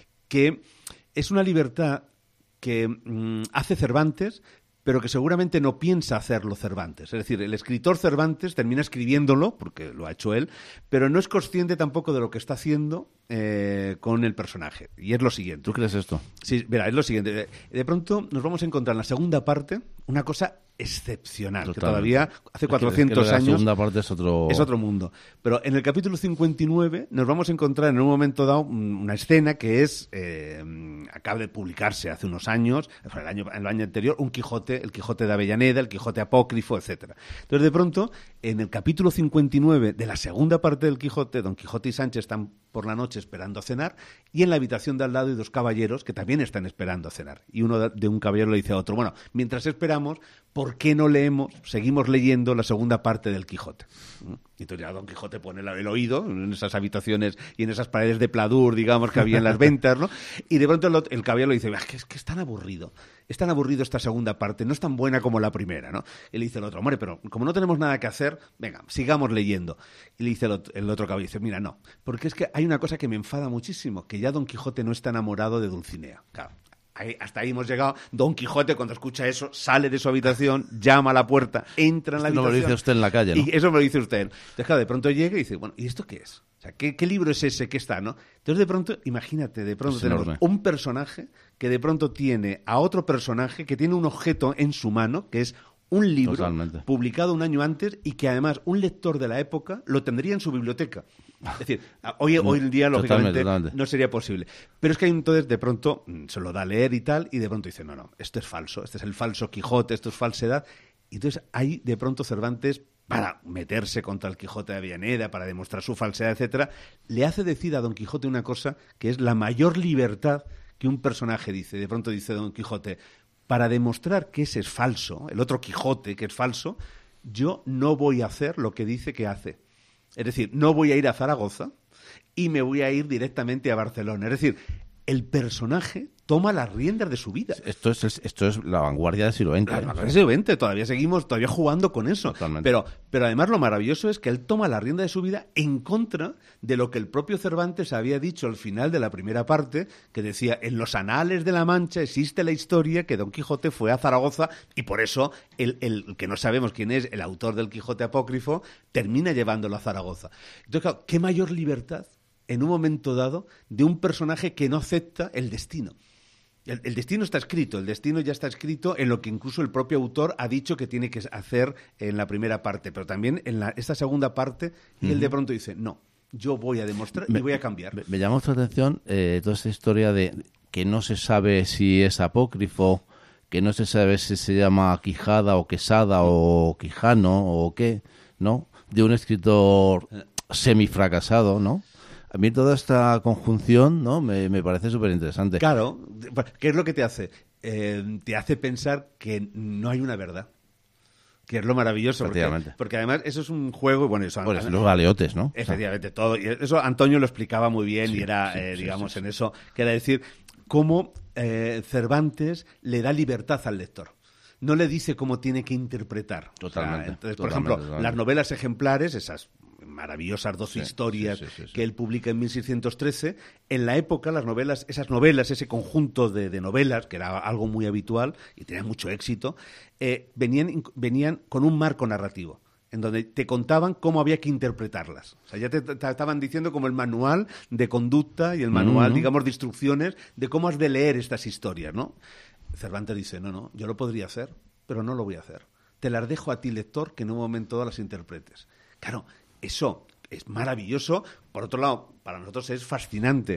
que es una libertad que mmm, hace Cervantes, pero que seguramente no piensa hacerlo Cervantes. Es decir, el escritor Cervantes termina escribiéndolo, porque lo ha hecho él, pero no es consciente tampoco de lo que está haciendo eh, con el personaje. Y es lo siguiente. ¿Tú crees esto? Sí, mira, es lo siguiente. De pronto nos vamos a encontrar en la segunda parte una cosa excepcional, Totalmente. que todavía hace cuatrocientos es que, es que años... La segunda parte es otro... es otro mundo. Pero en el capítulo cincuenta y nueve nos vamos a encontrar en un momento dado una escena que es... Eh, acaba de publicarse hace unos años, el año, el año anterior, un Quijote, el Quijote de Avellaneda, el Quijote apócrifo, etcétera. Entonces, de pronto, en el capítulo cincuenta y nueve de la segunda parte del Quijote, Don Quijote y Sancho están por la noche esperando a cenar, y en la habitación de al lado hay dos caballeros que también están esperando a cenar. Y uno de un caballero le dice a otro, bueno, mientras esperamos, ¿por qué no leemos, seguimos leyendo la segunda parte del Quijote? Y entonces ya Don Quijote pone el oído en esas habitaciones y en esas paredes de pladur, digamos, que había en las ventas, ¿no? Y de pronto el, el caballero le dice, es que, es que es tan aburrido, es tan aburrido esta segunda parte, no es tan buena como la primera, ¿no? Y le dice el otro, hombre, pero como no tenemos nada que hacer, venga, sigamos leyendo. Y le dice el otro, el otro caballero, dice, mira, no, porque es que hay una cosa que me enfada muchísimo, que ya Don Quijote no está enamorado de Dulcinea. Claro. Ahí, hasta ahí hemos llegado. Don Quijote, cuando escucha eso, sale de su habitación, llama a la puerta, entra en la esto habitación. No lo dice usted en la calle, ¿no? Y eso me lo dice usted. Entonces, claro, de pronto llega y dice, bueno, ¿y esto qué es? O sea, ¿qué, qué libro es ese que está, no? Entonces, de pronto, imagínate, de pronto es tenemos enorme. un personaje que de pronto tiene a otro personaje que tiene un objeto en su mano, que es un libro Totalmente. publicado un año antes y que además un lector de la época lo tendría en su biblioteca. Es decir, hoy, hoy en día, lógicamente, totalmente, totalmente. no sería posible. Pero es que entonces, de pronto, se lo da a leer y tal, y de pronto dice, no, no, esto es falso, este es el falso Quijote, esto es falsedad. Y entonces ahí, de pronto, Cervantes, para meterse contra el Quijote de Avellaneda, para demostrar su falsedad, etcétera, le hace decir a Don Quijote una cosa que es la mayor libertad que un personaje dice. De pronto dice Don Quijote, para demostrar que ese es falso, el otro Quijote que es falso, yo no voy a hacer lo que dice que hace. Es decir, no voy a ir a Zaragoza y me voy a ir directamente a Barcelona. Es decir, el personaje toma las riendas de su vida. Esto es, esto es la vanguardia del siglo veinte. La ¿eh? vanguardia del siglo veinte, todavía seguimos todavía jugando con eso. Totalmente. Pero, pero además lo maravilloso es que él toma la rienda de su vida en contra de lo que el propio Cervantes había dicho al final de la primera parte, que decía, en los anales de la Mancha existe la historia que Don Quijote fue a Zaragoza y por eso el, el que no sabemos quién es el autor del Quijote apócrifo termina llevándolo a Zaragoza. Entonces, claro, ¿qué mayor libertad en un momento dado de un personaje que no acepta el destino? El, el destino está escrito, el destino ya está escrito en lo que incluso el propio autor ha dicho que tiene que hacer en la primera parte, pero también en la, esta segunda parte, uh-huh. él de pronto dice, no, yo voy a demostrar me, y voy a cambiar. Me, me llama mucho la atención eh, toda esta historia de que no se sabe si es apócrifo, que no se sabe si se llama Quijada o Quesada o Quijano o qué, ¿no? De un escritor semifracasado, ¿no? A mí toda esta conjunción, ¿no? me, me parece súper interesante. Claro, ¿qué es lo que te hace? Eh, te hace pensar que no hay una verdad. Que es lo maravilloso. Porque, porque además eso es un juego... Bueno, eso, bueno, los galeotes, ¿no? Efectivamente, todo. Y eso Antonio lo explicaba muy bien sí, y era, sí, eh, sí, digamos, sí, sí. en eso, que era decir, cómo eh, Cervantes le da libertad al lector. No le dice cómo tiene que interpretar. Totalmente. O sea, entonces, totalmente, por ejemplo, totalmente. Las novelas ejemplares, esas maravillosas doce sí, historias sí, sí, sí, sí. que él publica en mil seiscientos trece, en la época las novelas, esas novelas, ese conjunto de, de novelas, que era algo muy habitual y tenía mucho éxito, eh, venían, venían con un marco narrativo, en donde te contaban cómo había que interpretarlas. O sea, ya te, te estaban diciendo como el manual de conducta y el manual, mm-hmm. digamos, de instrucciones de cómo has de leer estas historias, ¿no? Cervantes dice, no, no, yo lo podría hacer, pero no lo voy a hacer. Te las dejo a ti, lector, que en un momento dado las interpretes. Claro, eso es maravilloso. Por otro lado, para nosotros es fascinante.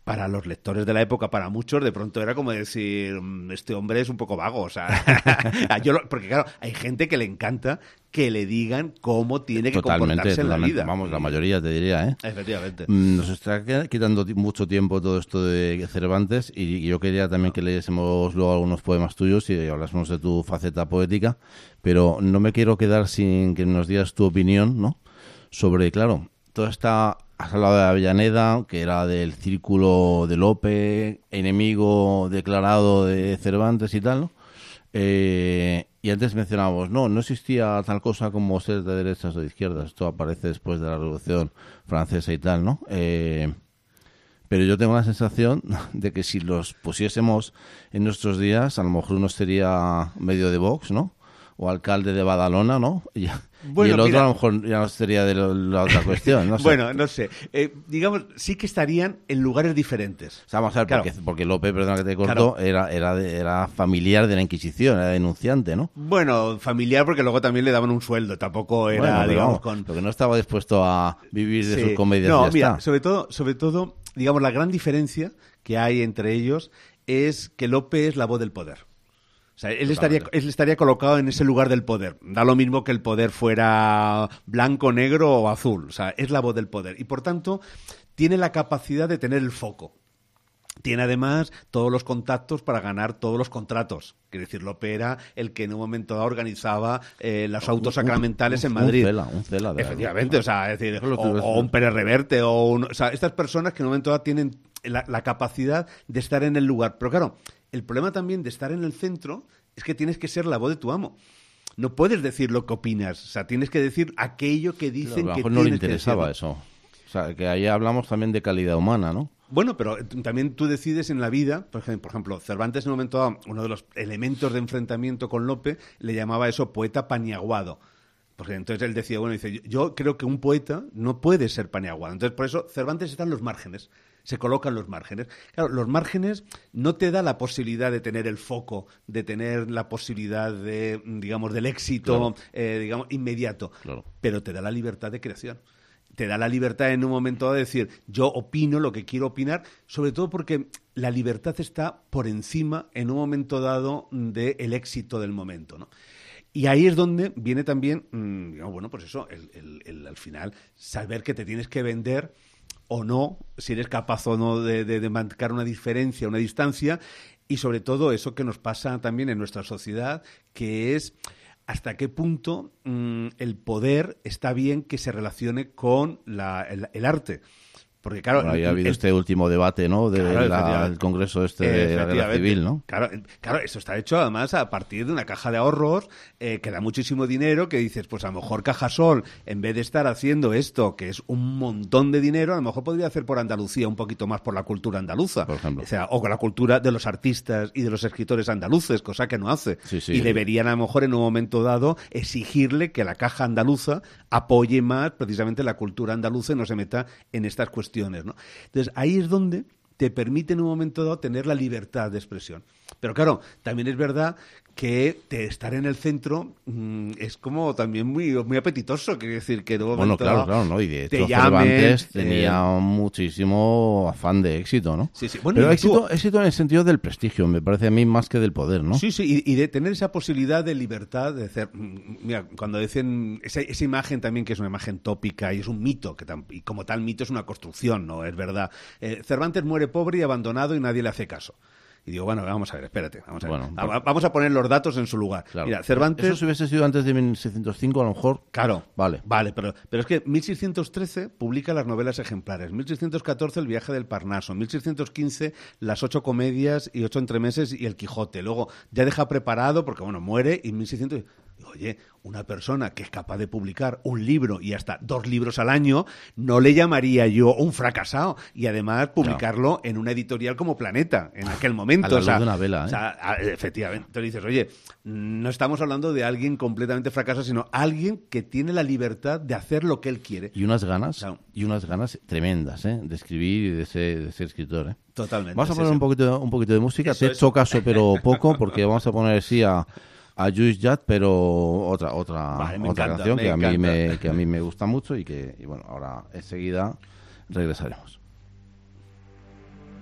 para los lectores de la época, para muchos, de pronto era como decir, este hombre es un poco vago, o sea, yo lo, porque claro, hay gente que le encanta que le digan cómo tiene que totalmente, comportarse en la totalmente. vida. Vamos, la mayoría te diría, ¿eh? Efectivamente. Nos está quitando mucho tiempo todo esto de Cervantes y yo quería también que leyésemos luego algunos poemas tuyos y hablásemos de tu faceta poética, pero no me quiero quedar sin que nos digas tu opinión, ¿no? Sobre, claro, toda esta... Has hablado de Avellaneda, que era del círculo de Lope, enemigo declarado de Cervantes y tal, ¿no? Eh, y antes mencionábamos, no, no existía tal cosa como ser de derechas o de izquierdas. Esto aparece después de la Revolución Francesa y tal, ¿no? Eh, pero yo tengo la sensación de que si los pusiésemos en nuestros días, a lo mejor uno sería medio de Vox, ¿no? O alcalde de Badalona, ¿no? Y, bueno, y el otro mira, a lo mejor ya no sería de lo, la otra cuestión, no sé. Bueno, no sé. Eh, digamos, sí que estarían en lugares diferentes. O sea, vamos a ver, claro. porque, porque Lope, perdona que te corto, claro. era, era, de, era familiar de la Inquisición, era denunciante, ¿no? Bueno, familiar porque luego también le daban un sueldo, tampoco era, bueno, digamos, vamos, con... Porque no estaba dispuesto a vivir de sí. sus comedias. No, y ya mira, está. sobre todo, sobre todo, digamos, la gran diferencia que hay entre ellos es que Lope es la voz del poder. O sea, él estaría, él estaría colocado en ese lugar del poder. Da lo mismo que el poder fuera blanco, negro o azul. O sea, es la voz del poder. Y por tanto, tiene la capacidad de tener el foco. Tiene además todos los contactos para ganar todos los contratos. Quiere decir, Lope era el que en un momento dado organizaba eh, los autos sacramentales un, un, en Madrid. Un cela, un cela de Efectivamente, o sea, es decir, o, o un Pérez Reverte, o, un, o sea, estas personas que en un momento dado tienen la, la capacidad de estar en el lugar. Pero claro, el problema también de estar en el centro es que tienes que ser la voz de tu amo. No puedes decir lo que opinas. O sea, tienes que decir aquello que dicen claro, que tienes no le interesaba eso. O sea, que ahí hablamos también de calidad humana, ¿no? Bueno, pero también tú decides en la vida, por ejemplo, Cervantes en un momento dado, uno de los elementos de enfrentamiento con Lope, le llamaba eso poeta paniaguado. Porque entonces él decía, bueno, dice, yo creo que un poeta no puede ser paniaguado. Entonces, por eso Cervantes está en los márgenes. Se colocan los márgenes. Claro, los márgenes no te da la posibilidad de tener el foco, de tener la posibilidad de, digamos, del éxito, claro. eh, digamos, inmediato. Claro. Pero te da la libertad de creación. Te da la libertad en un momento dado de decir, yo opino lo que quiero opinar, sobre todo porque la libertad está por encima, en un momento dado, del éxito del momento, ¿no? Y ahí es donde viene también, mmm, digamos, bueno, pues eso, el, el, el, al final, saber que te tienes que vender o no, si eres capaz o no de, de, de marcar una diferencia, una distancia, y sobre todo eso que nos pasa también en nuestra sociedad, que es hasta qué punto mmm, el poder está bien que se relacione con la, el, el arte. Porque claro, bueno, ahí ha habido el, este último debate, ¿no? De claro, la, del Congreso este de la Guerra Civil, ¿no? Claro, claro, eso está hecho además a partir de una caja de ahorros eh, que da muchísimo dinero, que dices, pues a lo mejor Cajasol, en vez de estar haciendo esto, que es un montón de dinero, a lo mejor podría hacer por Andalucía un poquito más por la cultura andaluza. Por ejemplo. O sea, o con la cultura de los artistas y de los escritores andaluces, cosa que no hace. Sí, sí, y sí. deberían a lo mejor en un momento dado exigirle que la caja andaluza apoye más precisamente la cultura andaluza y no se meta en estas cuestiones, ¿no? Entonces, ahí es donde te permite en un momento dado tener la libertad de expresión. Pero claro, también es verdad que te, estar en el centro mmm, es como también muy, muy apetitoso, quiere decir que en un momento bueno, claro, dado claro, ¿no? Y de hecho llamen, Cervantes eh, tenía muchísimo afán de éxito, ¿no? Sí, sí. Bueno, pero y éxito, tuvo... éxito en el sentido del prestigio, me parece a mí más que del poder, ¿no? Sí, sí, y, y de tener esa posibilidad de libertad de hacer... Mira, cuando dicen esa, esa imagen también que es una imagen tópica y es un mito, que tam, y como tal mito es una construcción, ¿no? Es verdad. Eh, Cervantes muere pobre y abandonado y nadie le hace caso. Y digo, bueno, vamos a ver, espérate, vamos a ver. Bueno, va, vamos a poner los datos en su lugar. Claro. Mira, Cervantes... Eso si hubiese sido antes de mil seiscientos cinco, a lo mejor... Claro, vale, vale, pero, pero es que mil seiscientos trece publica las novelas ejemplares, mil seiscientos catorce El viaje del Parnaso, mil seiscientos quince Las ocho comedias y ocho entremeses y El Quijote. Luego ya deja preparado, porque bueno, muere, y mil seiscientos... Oye, una persona que es capaz de publicar un libro y hasta dos libros al año, no le llamaría yo un fracasado. Y además publicarlo no. en una editorial como Planeta, en aquel momento. A la luz o sea, de una vela, ¿eh? O sea, efectivamente. Entonces dices, oye, no estamos hablando de alguien completamente fracasado, sino alguien que tiene la libertad de hacer lo que él quiere. Y unas ganas, o sea, y unas ganas tremendas, ¿eh? De escribir y de ser, de ser escritor, ¿eh? Totalmente. Vamos a poner sí, un poquito, un poquito de música. Eso, Te he hecho eso. caso, pero poco, porque vamos a poner sí a... a Lluís Llach, pero otra otra vale, otra encanta, canción que a mí encanta. me que a mí me gusta mucho y que y bueno, ahora enseguida regresaremos.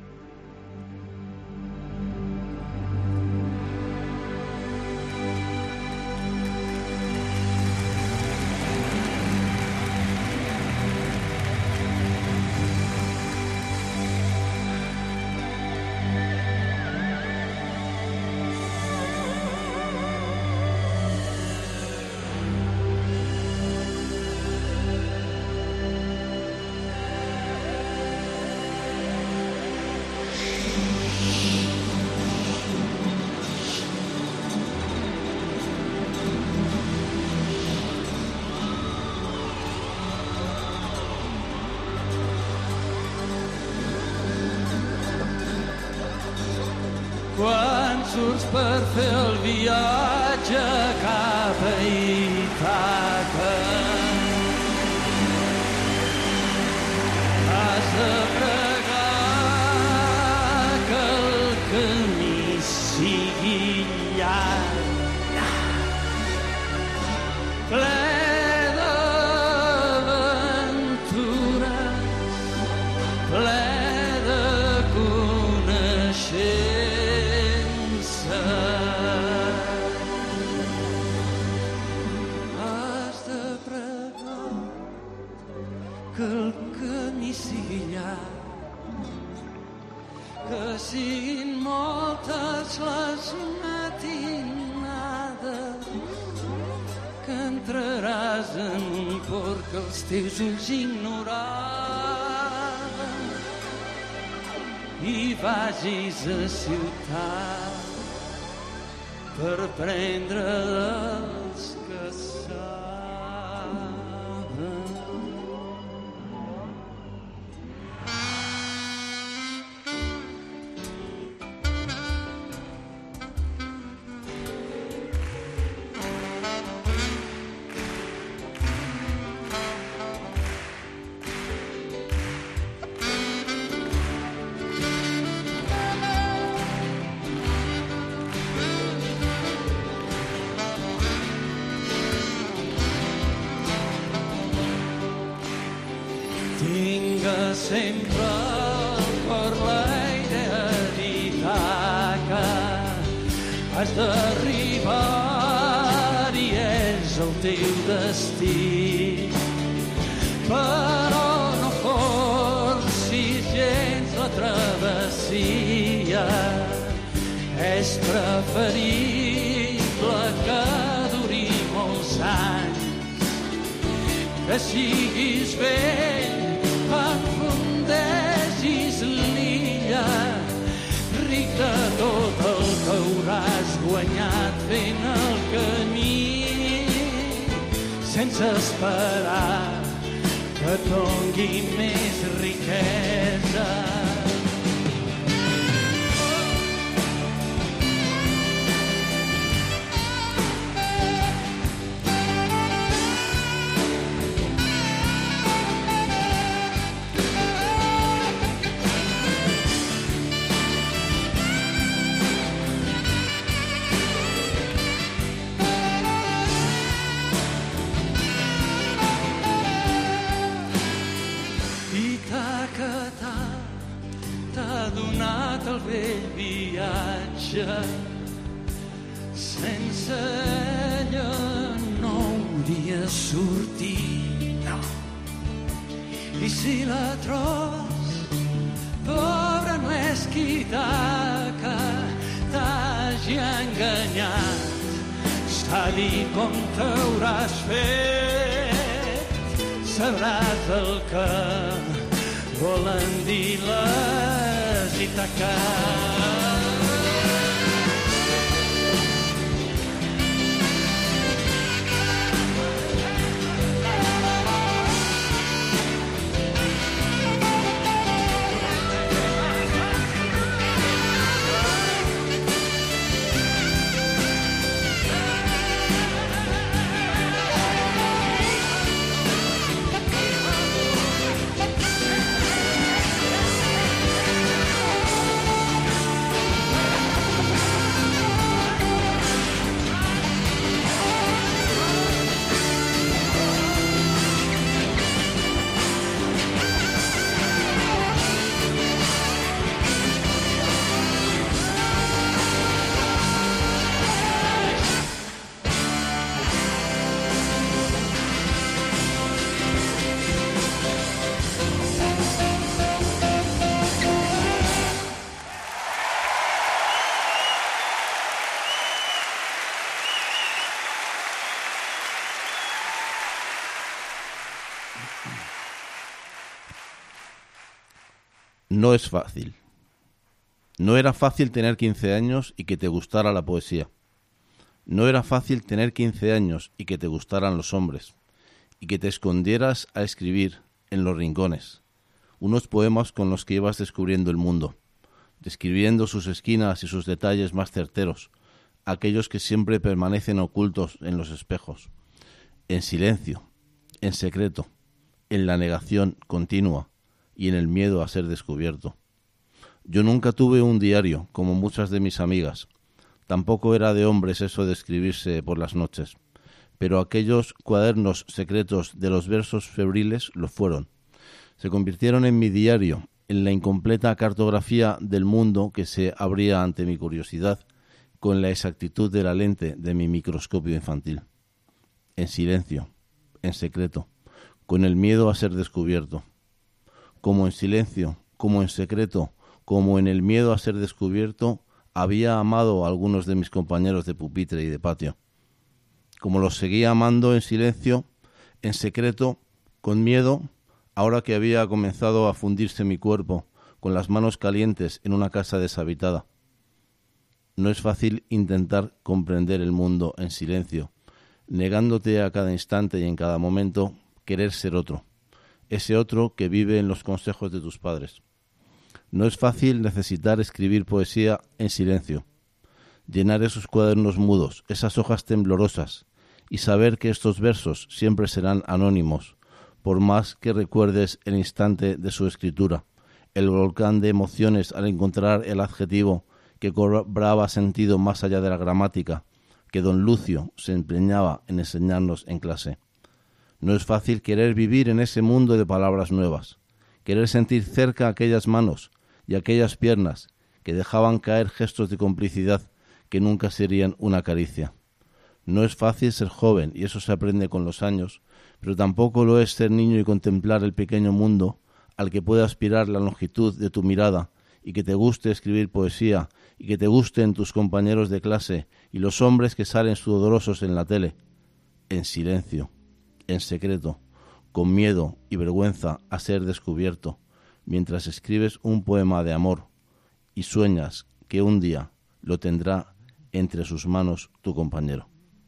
surts per fer el viatge cap a Ítaca. Has de pregar que el camí sigui llarg, ple d'aventures, ple de coneixença. Has de pregar que el camí sigui llarg, que siguin moltes les matinades, que entraràs en un port que els teus ulls ignoraven i vagis a ciutat per aprendre dels que saben. Tinga sempre al cor la idea d'Ítaca. Has d'arribar i és el teu destí. Però no forcis gens la travessia. És preferible que duri molts anys, que siguis vell, enfondegis l'illa, ric de tot el que hauràs guanyat fent el camí, sense esperar que et doni més riquesa. El vell viatge, sense ella no hauria sortit. No. I si la trobes, pobra no és qui Ítaca t'hagi enganyat, s'ha dit com t'hauràs fet, sabràs el que volen dir les Ítaques. No es fácil. No era fácil tener quince años y que te gustara la poesía. No era fácil tener quince años y que te gustaran los hombres, y que te escondieras a escribir en los rincones unos poemas con los que ibas descubriendo el mundo. describiendo sus esquinas y sus detalles más certeros, aquellos que siempre permanecen ocultos en los espejos, en silencio, en secreto, en la negación continua y en el miedo a ser descubierto. Yo nunca tuve un diario, como muchas de mis amigas. Tampoco era de hombres eso de escribirse por las noches, pero aquellos cuadernos secretos de los versos febriles lo fueron. Se convirtieron en mi diario, en la incompleta cartografía del mundo que se abría ante mi curiosidad, con la exactitud de la lente de mi microscopio infantil. En silencio, en secreto, con el miedo a ser descubierto. Como en silencio, como en secreto, como en el miedo a ser descubierto, había amado a algunos de mis compañeros de pupitre y de patio. Como los seguía amando en silencio, en secreto, con miedo, ahora que había comenzado a fundirse mi cuerpo con las manos calientes en una casa deshabitada. No es fácil intentar comprender el mundo en silencio, negándote a cada instante y en cada momento querer ser otro, ese otro que vive en los consejos de tus padres. No es fácil necesitar escribir poesía en silencio, llenar esos cuadernos mudos, esas hojas temblorosas, y saber que estos versos siempre serán anónimos, por más que recuerdes el instante de su escritura, el volcán de emociones al encontrar el adjetivo que cobraba sentido más allá de la gramática, que don Lucio se empeñaba en enseñarnos en clase. No es fácil querer vivir en ese mundo de palabras nuevas, querer sentir cerca aquellas manos y aquellas piernas que dejaban caer gestos de complicidad que nunca serían una caricia. No es fácil ser joven, y eso se aprende con los años, pero tampoco lo es ser niño y contemplar el pequeño mundo al que puede aspirar la longitud de tu mirada, y que te guste escribir poesía, y que te gusten tus compañeros de clase y los hombres que salen sudorosos en la tele, en silencio, en secreto, con miedo y vergüenza a ser descubierto, mientras escribes un poema de amor y sueñas que un día lo tendrá entre sus manos tu compañero.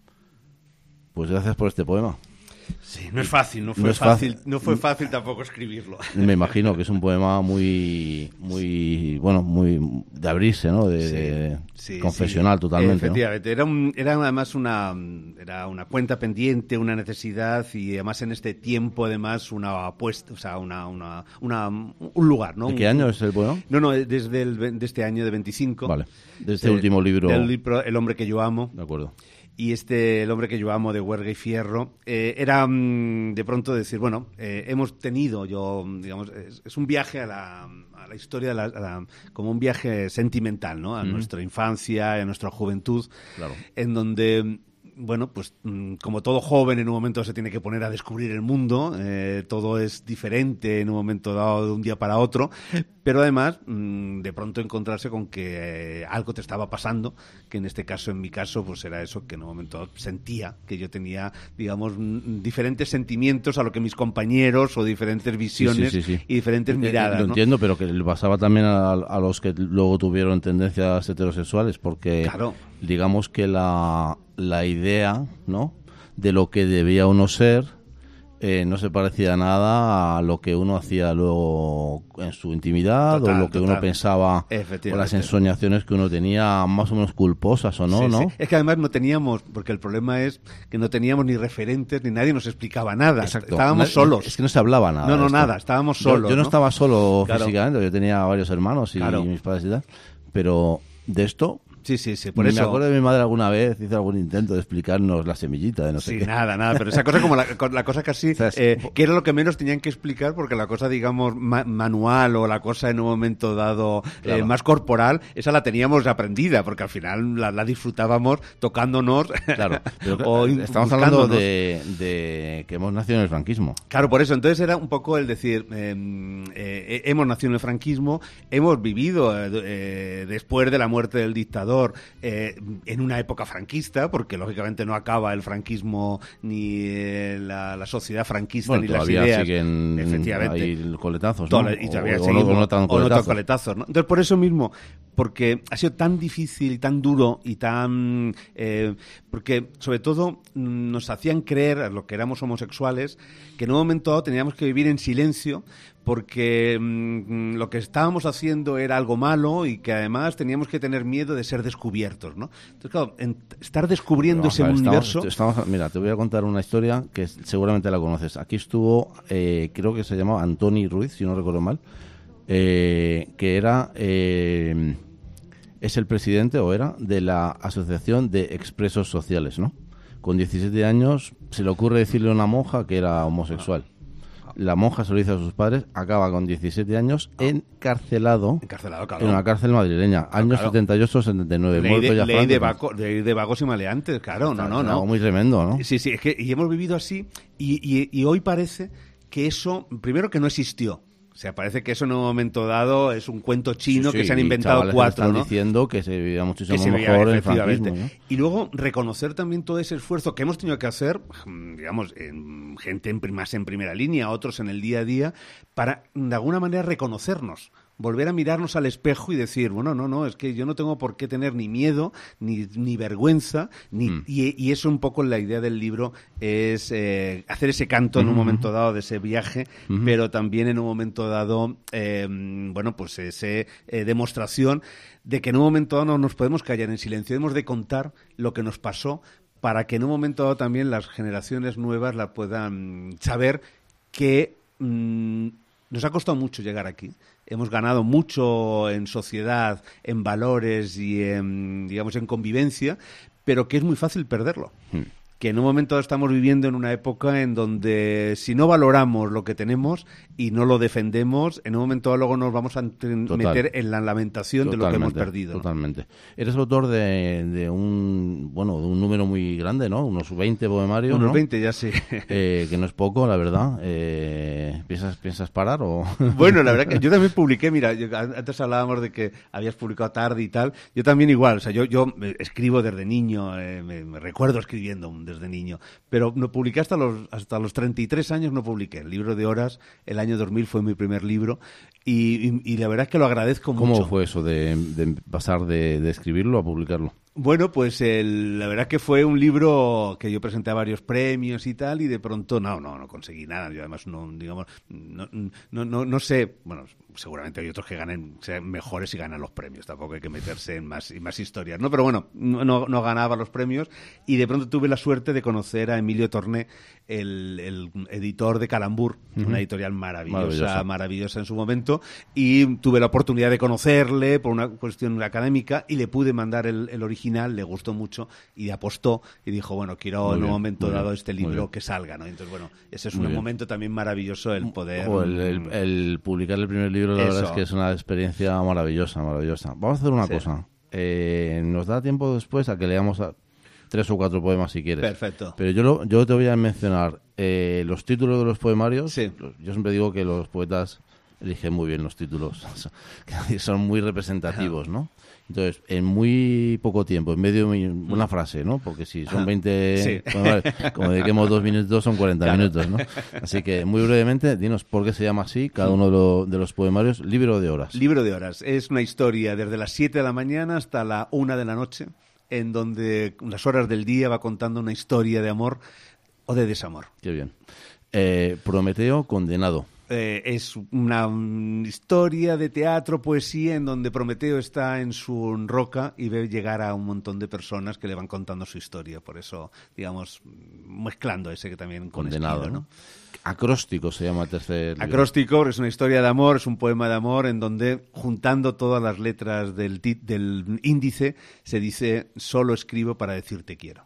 Pues gracias por este poema. Sí, no es fácil, no fue, No es fácil, fácil. no fue fácil tampoco escribirlo. Me imagino que es un poema muy, muy, bueno, muy de abrirse, ¿no? De, Sí, de sí, confesional sí. totalmente, ¿no? Efectivamente, era, un, era además una, era una cuenta pendiente, una necesidad y además en este tiempo además una apuesta, o sea, una, una, una, un lugar, ¿no? ¿De qué Un- año es el poema? No, no, desde el, ve- de este año de veinticinco. Vale, de este Eh, último libro. Del libro El hombre que yo amo. De acuerdo. Y este, El hombre que yo amo, de Huerga y Fierro, eh, era mm, de pronto decir, bueno, eh, hemos tenido, yo, digamos, es, es un viaje a la, a la historia, de la, a la- como un viaje sentimental, ¿no? A Ujú. nuestra infancia, a nuestra juventud, Claro. en donde, bueno, pues mm, como todo joven en un momento se tiene que poner a descubrir el mundo, eh, todo es diferente en un momento dado de un día para otro, pero además mm, de pronto encontrarse con que eh, algo te estaba pasando, que en este caso, en mi caso, pues era eso que en un momento dado sentía, que yo tenía, digamos, mm, diferentes sentimientos a lo que mis compañeros o diferentes visiones sí, sí, sí. y diferentes Eh, miradas, Lo ¿no? entiendo, pero que le pasaba también a, a los que luego tuvieron tendencias heterosexuales, porque Claro. digamos que la, la idea, ¿no?, de lo que debía uno ser eh, no se parecía nada a lo que uno hacía luego en su intimidad, Total, o lo que total. uno pensaba, o Efectivamente. las ensoñaciones que uno tenía más o menos culposas o no, Sí, ¿no? sí. Es que además no teníamos, porque el problema es que no teníamos ni referentes, ni nadie nos explicaba nada. Exacto. Estábamos No- solos. Es que no se hablaba nada. No, no, de esto. nada, estábamos Yo- solos, Yo, no ¿no? estaba solo Claro. físicamente, yo tenía varios hermanos y Claro. mis padres y tal, pero de esto... Sí, sí, sí. Por me eso. acuerdo de mi madre alguna vez, hizo algún intento de explicarnos la semillita de no sé Sí, qué. nada, nada, pero esa cosa como la, co- la cosa casi, ¿Sabes? eh, que era lo que menos tenían que explicar, porque la cosa, digamos, ma- manual o la cosa en un momento dado eh, Claro. más corporal, esa la teníamos aprendida, porque al final la, la disfrutábamos tocándonos. Claro, pero o in- estamos hablando buscándonos. de, de que hemos nacido en el franquismo. Claro, por eso. Entonces era un poco el decir, eh, eh, hemos nacido en el franquismo, hemos vivido eh, eh, después de la muerte del dictador eh, en una época franquista, porque lógicamente no acaba el franquismo ni eh, la, la sociedad franquista Bueno, ni las todavía ideas. siguen Efectivamente. ahí coletazos, ¿no? Toda la- y todavía o, o seguimos, no, o no tan o no tan coletazos. coletazos, ¿no? Entonces, por eso mismo, porque ha sido tan difícil y tan duro y tan... Eh, porque, sobre todo, nos hacían creer, a lo que éramos homosexuales, que en un momento dado teníamos que vivir en silencio porque mmm, lo que estábamos haciendo era algo malo y que además teníamos que tener miedo de ser descubiertos, ¿no? Entonces, claro, en, estar descubriendo ese estamos, universo... Estamos, mira, te voy a contar una historia que seguramente la conoces. Aquí estuvo, eh, creo que se llamaba Antoni Ruiz, si no recuerdo mal, eh, que era... Eh, es el presidente, o era, de la Asociación de Expresos Sociales, ¿no? Con diecisiete años se le ocurre decirle a una monja que era homosexual. La monja se lo dice a sus padres, acaba con diecisiete años encarcelado, encarcelado claro. en una cárcel madrileña, claro, años claro. setenta y ocho setenta y nueve. Ley, de, ya ley, de, vago, de, de vagos y maleantes, claro, no, no, no. Algo muy tremendo, ¿no? Sí, sí, es que y hemos vivido así y, y, y hoy parece que eso, primero que no existió. O sea, parece que eso en un momento dado es un cuento chino sí, sí, que se han inventado cuatro, están ¿no? diciendo que se vivía muchísimo que se mejor veía, el franquismo, ¿no? Y luego reconocer también todo ese esfuerzo que hemos tenido que hacer, digamos, en gente en, más en primera línea, otros en el día a día, para de alguna manera reconocernos. Volver a mirarnos al espejo y decir, bueno, no, no, es que yo no tengo por qué tener ni miedo, ni, ni vergüenza, ni mm. y, y eso un poco la idea del libro es eh, hacer ese canto en un momento dado de ese viaje, uh-huh. pero también en un momento dado, eh, bueno, pues ese eh, demostración de que en un momento dado no nos podemos callar en silencio, hemos de contar lo que nos pasó para que en un momento dado también las generaciones nuevas la puedan saber que mmm, nos ha costado mucho llegar aquí. Hemos ganado mucho en sociedad, en valores y en, digamos, en convivencia, pero que es muy fácil perderlo. Mm. Que en un momento estamos viviendo en una época en donde si no valoramos lo que tenemos y no lo defendemos, en un momento luego nos vamos a ent- meter en la lamentación totalmente, de lo que hemos perdido. Totalmente. ¿No? Eres autor de, de un bueno de un número muy grande, ¿no? Unos veinte poemarios, Unos ¿no? veinte, ya sí. Eh, que no es poco, la verdad. Eh, ¿piensas, ¿Piensas parar o...? Bueno, la verdad que yo también publiqué, mira, yo, antes hablábamos de que habías publicado tarde y tal. Yo también igual, o sea, yo, yo escribo desde niño, eh, me, me recuerdo escribiendo un desde niño, pero no publiqué hasta los hasta los treinta y tres años, no publiqué. El libro de horas, el año dos mil fue mi primer libro y, y, y la verdad es que lo agradezco ¿Cómo mucho. ¿Cómo fue eso de, de pasar de, de escribirlo a publicarlo? Bueno, pues el, la verdad que fue un libro que yo presenté a varios premios y tal, y de pronto no, no, no conseguí nada. Yo además no, digamos, no, no, no, no sé, bueno, seguramente hay otros que ganen, sean mejores y ganan los premios. Tampoco hay que meterse en más, en más historias, ¿no? Pero bueno, no, no, no ganaba los premios y de pronto tuve la suerte de conocer a Emilio Torné, el, el editor de Calambur, uh-huh. una editorial maravillosa, maravillosa, maravillosa en su momento, y tuve la oportunidad de conocerle por una cuestión académica y le pude mandar el, el original. Le gustó mucho y apostó y dijo, bueno, quiero muy en un bien, momento dado bien, este libro que salga, ¿no? Entonces, bueno, ese es muy un bien. momento también maravilloso el poder... O el, el, el publicar el primer libro, la Eso. verdad es que es una experiencia maravillosa, maravillosa. Vamos a hacer una sí. cosa. Eh, nos da tiempo después a que leamos a tres o cuatro poemas si quieres. Perfecto. Pero yo, lo, yo te voy a mencionar eh, los títulos de los poemarios. Sí. Yo siempre digo que los poetas eligen muy bien los títulos. Que son muy representativos, ¿no? Entonces, en muy poco tiempo, en medio de una frase, ¿no? Porque si son veinte, sí. bueno, vale, como dediquemos dos minutos, son cuarenta claro. minutos, ¿no? Así que, muy brevemente, dinos por qué se llama así cada uno de, lo, de los poemarios, Libro de Horas. Libro de Horas. Es una historia desde las siete de la mañana hasta la una de la noche, en donde las horas del día va contando una historia de amor o de desamor. Qué bien. Eh, Prometeo condenado. Eh, es una um, historia de teatro, poesía, en donde Prometeo está en su roca y ve llegar a un montón de personas que le van contando su historia. Por eso, digamos, mezclando ese que también con condenado, estilo, ¿no? ¿no? Acróstico se llama el tercer libro. Acróstico es una historia de amor, es un poema de amor en donde, juntando todas las letras del, tit- del índice, se dice, solo escribo para decirte quiero.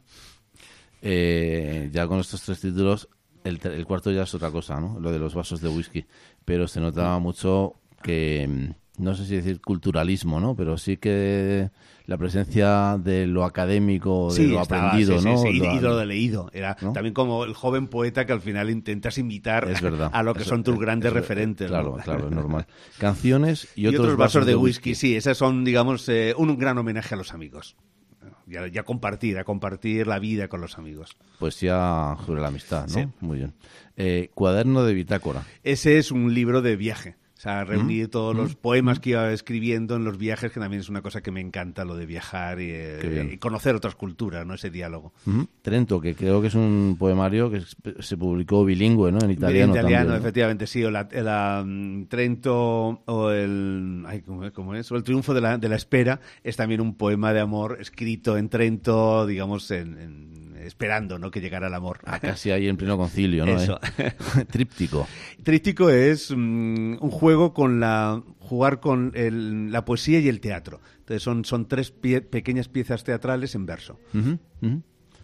Eh, ya con estos tres títulos... El, el cuarto ya es otra cosa, ¿no? Lo de los vasos de whisky. Pero se notaba mucho que, no sé si decir culturalismo, ¿no? Pero sí que la presencia de lo académico, de sí, lo estaba, aprendido, sí, ¿no? Sí, sí. Lo, y, y lo de leído. Era ¿no? También como el joven poeta que al final intentas imitar es verdad, a lo que eso, son tus grandes eso, referentes. Claro, ¿no? claro, es normal. Canciones y, y otros, otros vasos, vasos de, de whisky. whisky. Sí, esas son, digamos, eh, un gran homenaje a los amigos. Y a, y a compartir, a compartir la vida con los amigos. Poesía sobre la amistad, ¿no? Sí. Muy bien. Eh, Cuaderno de bitácora. Ese es un libro de viaje. O sea, reunir Mm. todos Mm. los poemas que iba escribiendo en los viajes, que también es una cosa que me encanta, lo de viajar y, eh, y conocer otras culturas, ¿no? Ese diálogo. Uh-huh. Trento, que creo que es un poemario que se publicó bilingüe, ¿no? En italiano, En italiano, también, ¿no? efectivamente, sí. O la, la um, Trento o el... Ay, ¿cómo, cómo es? O el triunfo de la, de la espera es también un poema de amor escrito en Trento, digamos, en, en, esperando, ¿no? Que llegara el amor. Ah, casi ahí en pleno concilio, ¿no? Eso. ¿Eh? Tríptico. Tríptico es um, un juego con la... jugar con el, la poesía y el teatro. Entonces son, son tres pie, pequeñas piezas teatrales en verso. Uh-huh, uh-huh.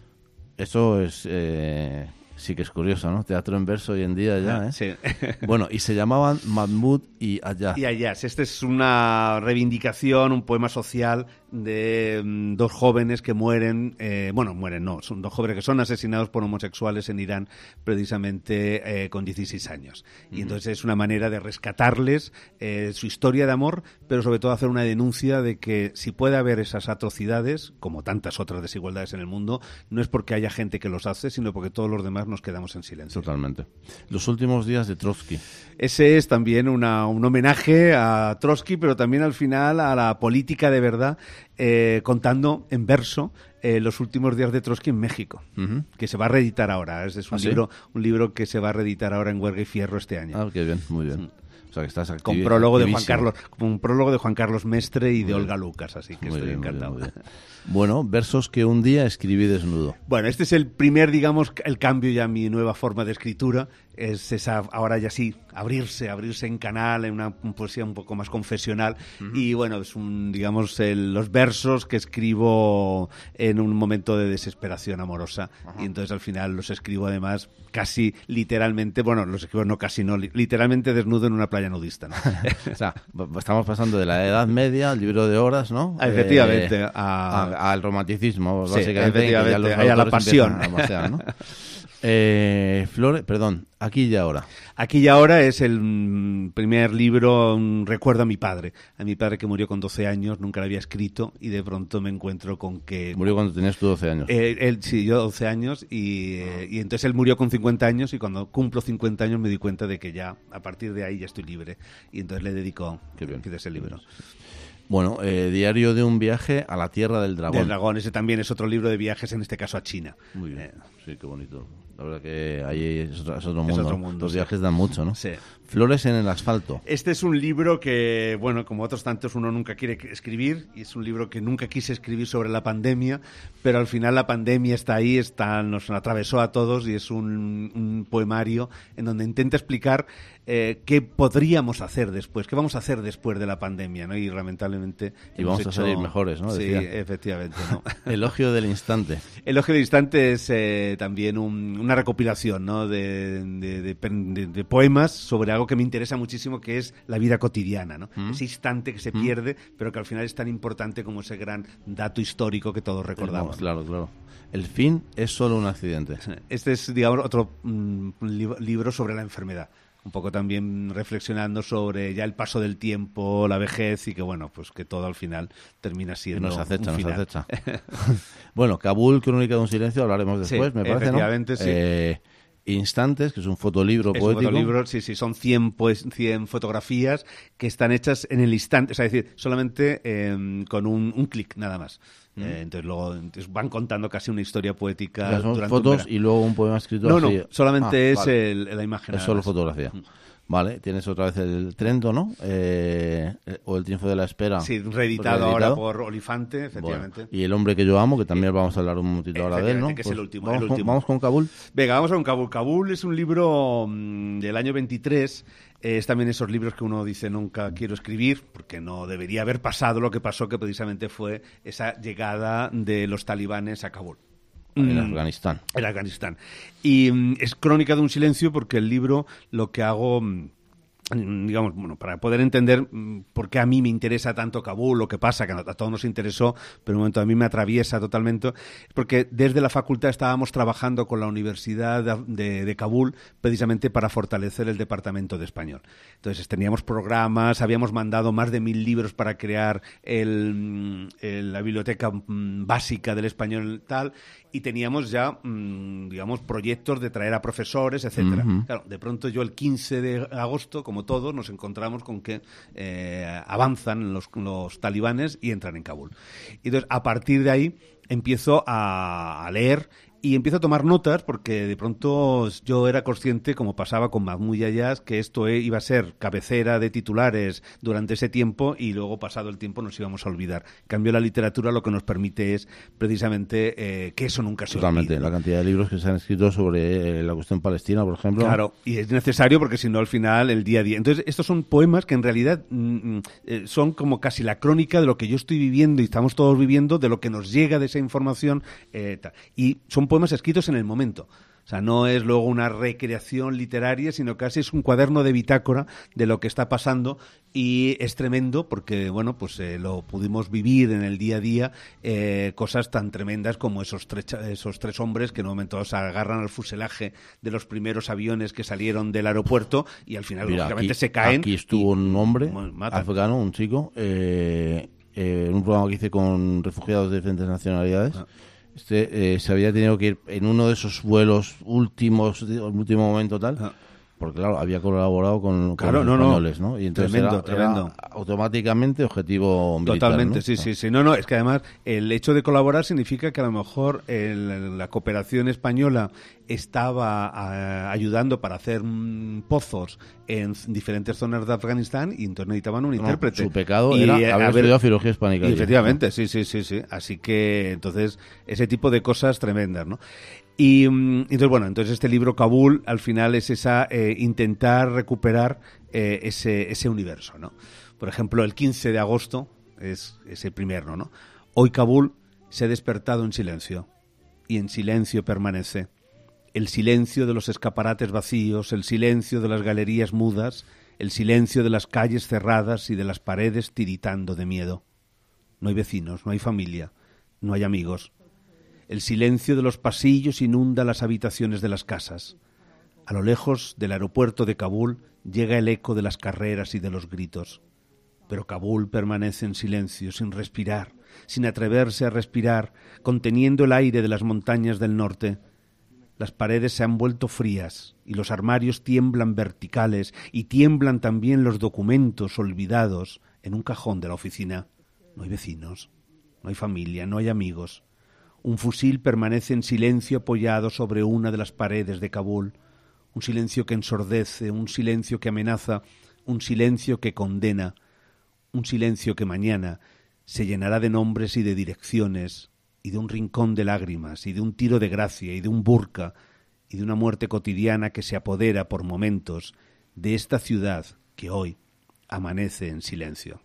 Eso es... Eh... Sí que es curioso, ¿no? Teatro en verso hoy en día ya, ¿eh? Sí. Bueno, y se llamaban Mahmoud y Ayaz. Y Ayaz. Esta es una reivindicación, un poema social de um, dos jóvenes que mueren, eh, bueno, mueren no, son dos jóvenes que son asesinados por homosexuales en Irán precisamente eh, con dieciséis años. Y uh-huh. entonces es una manera de rescatarles eh, su historia de amor, pero sobre todo hacer una denuncia de que si puede haber esas atrocidades, como tantas otras desigualdades en el mundo, no es porque haya gente que los hace, sino porque todos los demás nos quedamos en silencio. Totalmente. Los últimos días de Trotsky. Ese es también una, un homenaje a Trotsky, pero también al final a la política de verdad, eh, contando en verso eh, los últimos días de Trotsky en México, uh-huh. que se va a reeditar ahora. Es, es un, ¿Ah, libro, sí? un libro que se va a reeditar ahora en Huerga y Fierro este año. Ah, qué bien, muy bien. O sea, que estás activi- con prólogo de Juan activísimo. Carlos, con un prólogo de Juan Carlos Mestre y Muy de bien. Olga Lucas, así que Muy estoy bien, muy encantado. bien, muy bien. Bueno, versos que un día escribí desnudo. Bueno, este es el primer, digamos, el cambio ya en mi nueva forma de escritura. Es esa, ahora ya sí, abrirse, abrirse en canal, en una poesía un poco más confesional. Uh-huh. Y bueno, es un, digamos, el, los versos que escribo en un momento de desesperación amorosa. Uh-huh. Y entonces al final los escribo además casi literalmente, bueno, los escribo no casi, no, literalmente desnudo en una playa nudista, ¿no? O sea, estamos pasando de la Edad Media al libro de horas, ¿no? Efectivamente. Eh, a... a, al romanticismo, sí, básicamente. Efectivamente, que ya los a la autores pasión. empiezan a pasear, ¿no? Eh, Flores, perdón, Aquí y Ahora. Aquí y Ahora es el mm, primer libro, un recuerdo a mi padre. A mi padre que murió con doce años, nunca lo había escrito y de pronto me encuentro con que... Murió cuando tenías tú doce años. Eh, él, sí, yo doce años y, eh, y entonces él murió con cincuenta años y cuando cumplo cincuenta años me di cuenta de que ya, a partir de ahí ya estoy libre. Y entonces le dedico ese libro. Bueno, eh, Diario de un viaje a la Tierra del Dragón. Del Dragón, ese también es otro libro de viajes, en este caso a China. Muy bien, eh. sí, qué bonito. La verdad que ahí es otro, es otro mundo. Es otro mundo Los sí. viajes dan mucho, ¿no? Sí. Flores en el asfalto. Este es un libro que, bueno, como otros tantos, uno nunca quiere escribir, y es un libro que nunca quise escribir sobre la pandemia, pero al final la pandemia está ahí, está, nos atravesó a todos, y es un, un poemario en donde intenta explicar eh, qué podríamos hacer después, qué vamos a hacer después de la pandemia, ¿no? Y lamentablemente... Y vamos hecho... a salir mejores, ¿no? Sí, Decía. efectivamente, ¿no? Elogio del instante. Elogio del instante es eh, también un, una recopilación, ¿no? de, de, de, de, de poemas sobre algo que me interesa muchísimo, que es la vida cotidiana, ¿no? ¿Mm? Ese instante que se mm. pierde, pero que al final es tan importante como ese gran dato histórico que todos recordamos. Claro, claro. El fin es solo un accidente. Este es, digamos, otro mm, libro sobre la enfermedad. Un poco también reflexionando sobre ya el paso del tiempo, la vejez y que, bueno, pues que todo al final termina siendo nos acecha, un nos final. acecha. Bueno, Kabul, Crónica de un silencio, hablaremos después, sí, me parece, efectivamente, ¿no? sí. Eh, Instantes, que es un fotolibro es poético. Un fotolibro, sí, sí, son cien, pues, cien fotografías que están hechas en el instante, o sea, es decir, solamente eh, con un, un clic nada más. Mm. Eh, entonces luego entonces van contando casi una historia poética. O sea, son durante fotos y luego un poema escrito no, así. No, solamente ah, es vale. el, la imagen. Es solo más. Fotografía. Mm. Vale, tienes otra vez el Trento, ¿no? Eh, o el Triunfo de la Espera. Sí, reeditado, reeditado. ahora por Olifante, efectivamente. Bueno, y El hombre que yo amo, que también vamos a hablar un momentito ahora de él, ¿no? Que es pues el último, vamos, el último. Con, vamos con Kabul. Venga, vamos con Kabul. Kabul es un libro mmm, del año veintitrés. Eh, es también esos libros que uno dice nunca quiero escribir, porque no debería haber pasado lo que pasó, que precisamente fue esa llegada de los talibanes a Kabul. En Afganistán. En Afganistán. Y um, es Crónica de un silencio porque el libro lo que hago... Um, digamos, bueno, para poder entender por qué a mí me interesa tanto Kabul, lo que pasa, que a todos nos interesó, pero en un momento a mí me atraviesa totalmente, es porque desde la facultad estábamos trabajando con la Universidad de, de, de Kabul precisamente para fortalecer el departamento de español. Entonces teníamos programas, habíamos mandado más de mil libros para crear el, el, la biblioteca básica del español tal, y teníamos ya, mmm, digamos, proyectos de traer a profesores, etcétera. Uh-huh. Claro, de pronto yo el quince de agosto, como todos, nos encontramos con que eh, avanzan los, los talibanes y entran en Kabul. Y entonces, a partir de ahí, empiezo a, a leer y empiezo a tomar notas porque de pronto yo era consciente, como pasaba con Mahmoud Yayaz, que esto iba a ser cabecera de titulares durante ese tiempo y luego, pasado el tiempo, nos íbamos a olvidar. En cambio, la literatura lo que nos permite es precisamente eh, que eso nunca se Totalmente. olvide, ¿no? La cantidad de libros que se han escrito sobre eh, la cuestión palestina, por ejemplo. Claro, y es necesario porque si no, al final, el día a día. Entonces, estos son poemas que en realidad mm, eh, son como casi la crónica de lo que yo estoy viviendo y estamos todos viviendo, de lo que nos llega de esa información. Eh, y son poemas escritos en el momento. O sea, no es luego una recreación literaria, sino casi es un cuaderno de bitácora de lo que está pasando, y es tremendo porque, bueno, pues eh, lo pudimos vivir en el día a día, eh, cosas tan tremendas como esos tres, esos tres hombres que en un momento se agarran al fuselaje de los primeros aviones que salieron del aeropuerto y al final, Mira, lógicamente, aquí, se caen. Aquí estuvo y, un hombre matan. afgano, un chico, eh, eh, en un programa que hice con refugiados de diferentes nacionalidades. Ah. Este eh, se había tenido que ir en uno de esos vuelos últimos, el último momento tal, ah. porque claro, había colaborado con, claro, con no, los españoles, ¿no? ¿no? Y entonces tremendo, era, tremendo. Era automáticamente objetivo militar. Totalmente, ¿no? sí, ah. sí, sí. No, no, es que además el hecho de colaborar significa que a lo mejor el, la cooperación española estaba a, ayudando para hacer mm, pozos en diferentes zonas de Afganistán y entonces necesitaban un no, intérprete. Su pecado y, era eh, haber estudiado filología hispánica. Y efectivamente, sí, sí, sí, sí. Así que entonces ese tipo de cosas tremendas, ¿no? Y entonces, bueno, entonces este libro Kabul al final es esa eh, intentar recuperar eh, ese, ese universo, ¿no? Por ejemplo, el quince de agosto es, es el primero, ¿no? Hoy Kabul se ha despertado en silencio y en silencio permanece. El silencio de los escaparates vacíos, el silencio de las galerías mudas, el silencio de las calles cerradas y de las paredes tiritando de miedo. No hay vecinos, no hay familia, no hay amigos. El silencio de los pasillos inunda las habitaciones de las casas. A lo lejos del aeropuerto de Kabul llega el eco de las carreras y de los gritos. Pero Kabul permanece en silencio, sin respirar, sin atreverse a respirar, conteniendo el aire de las montañas del norte. Las paredes se han vuelto frías y los armarios tiemblan verticales y tiemblan también los documentos olvidados en un cajón de la oficina. No hay vecinos, no hay familia, no hay amigos. Un fusil permanece en silencio apoyado sobre una de las paredes de Kabul. Un silencio que ensordece, un silencio que amenaza, un silencio que condena, un silencio que mañana se llenará de nombres y de direcciones, y de un rincón de lágrimas, y de un tiro de gracia, y de un burka, y de una muerte cotidiana que se apodera por momentos de esta ciudad que hoy amanece en silencio.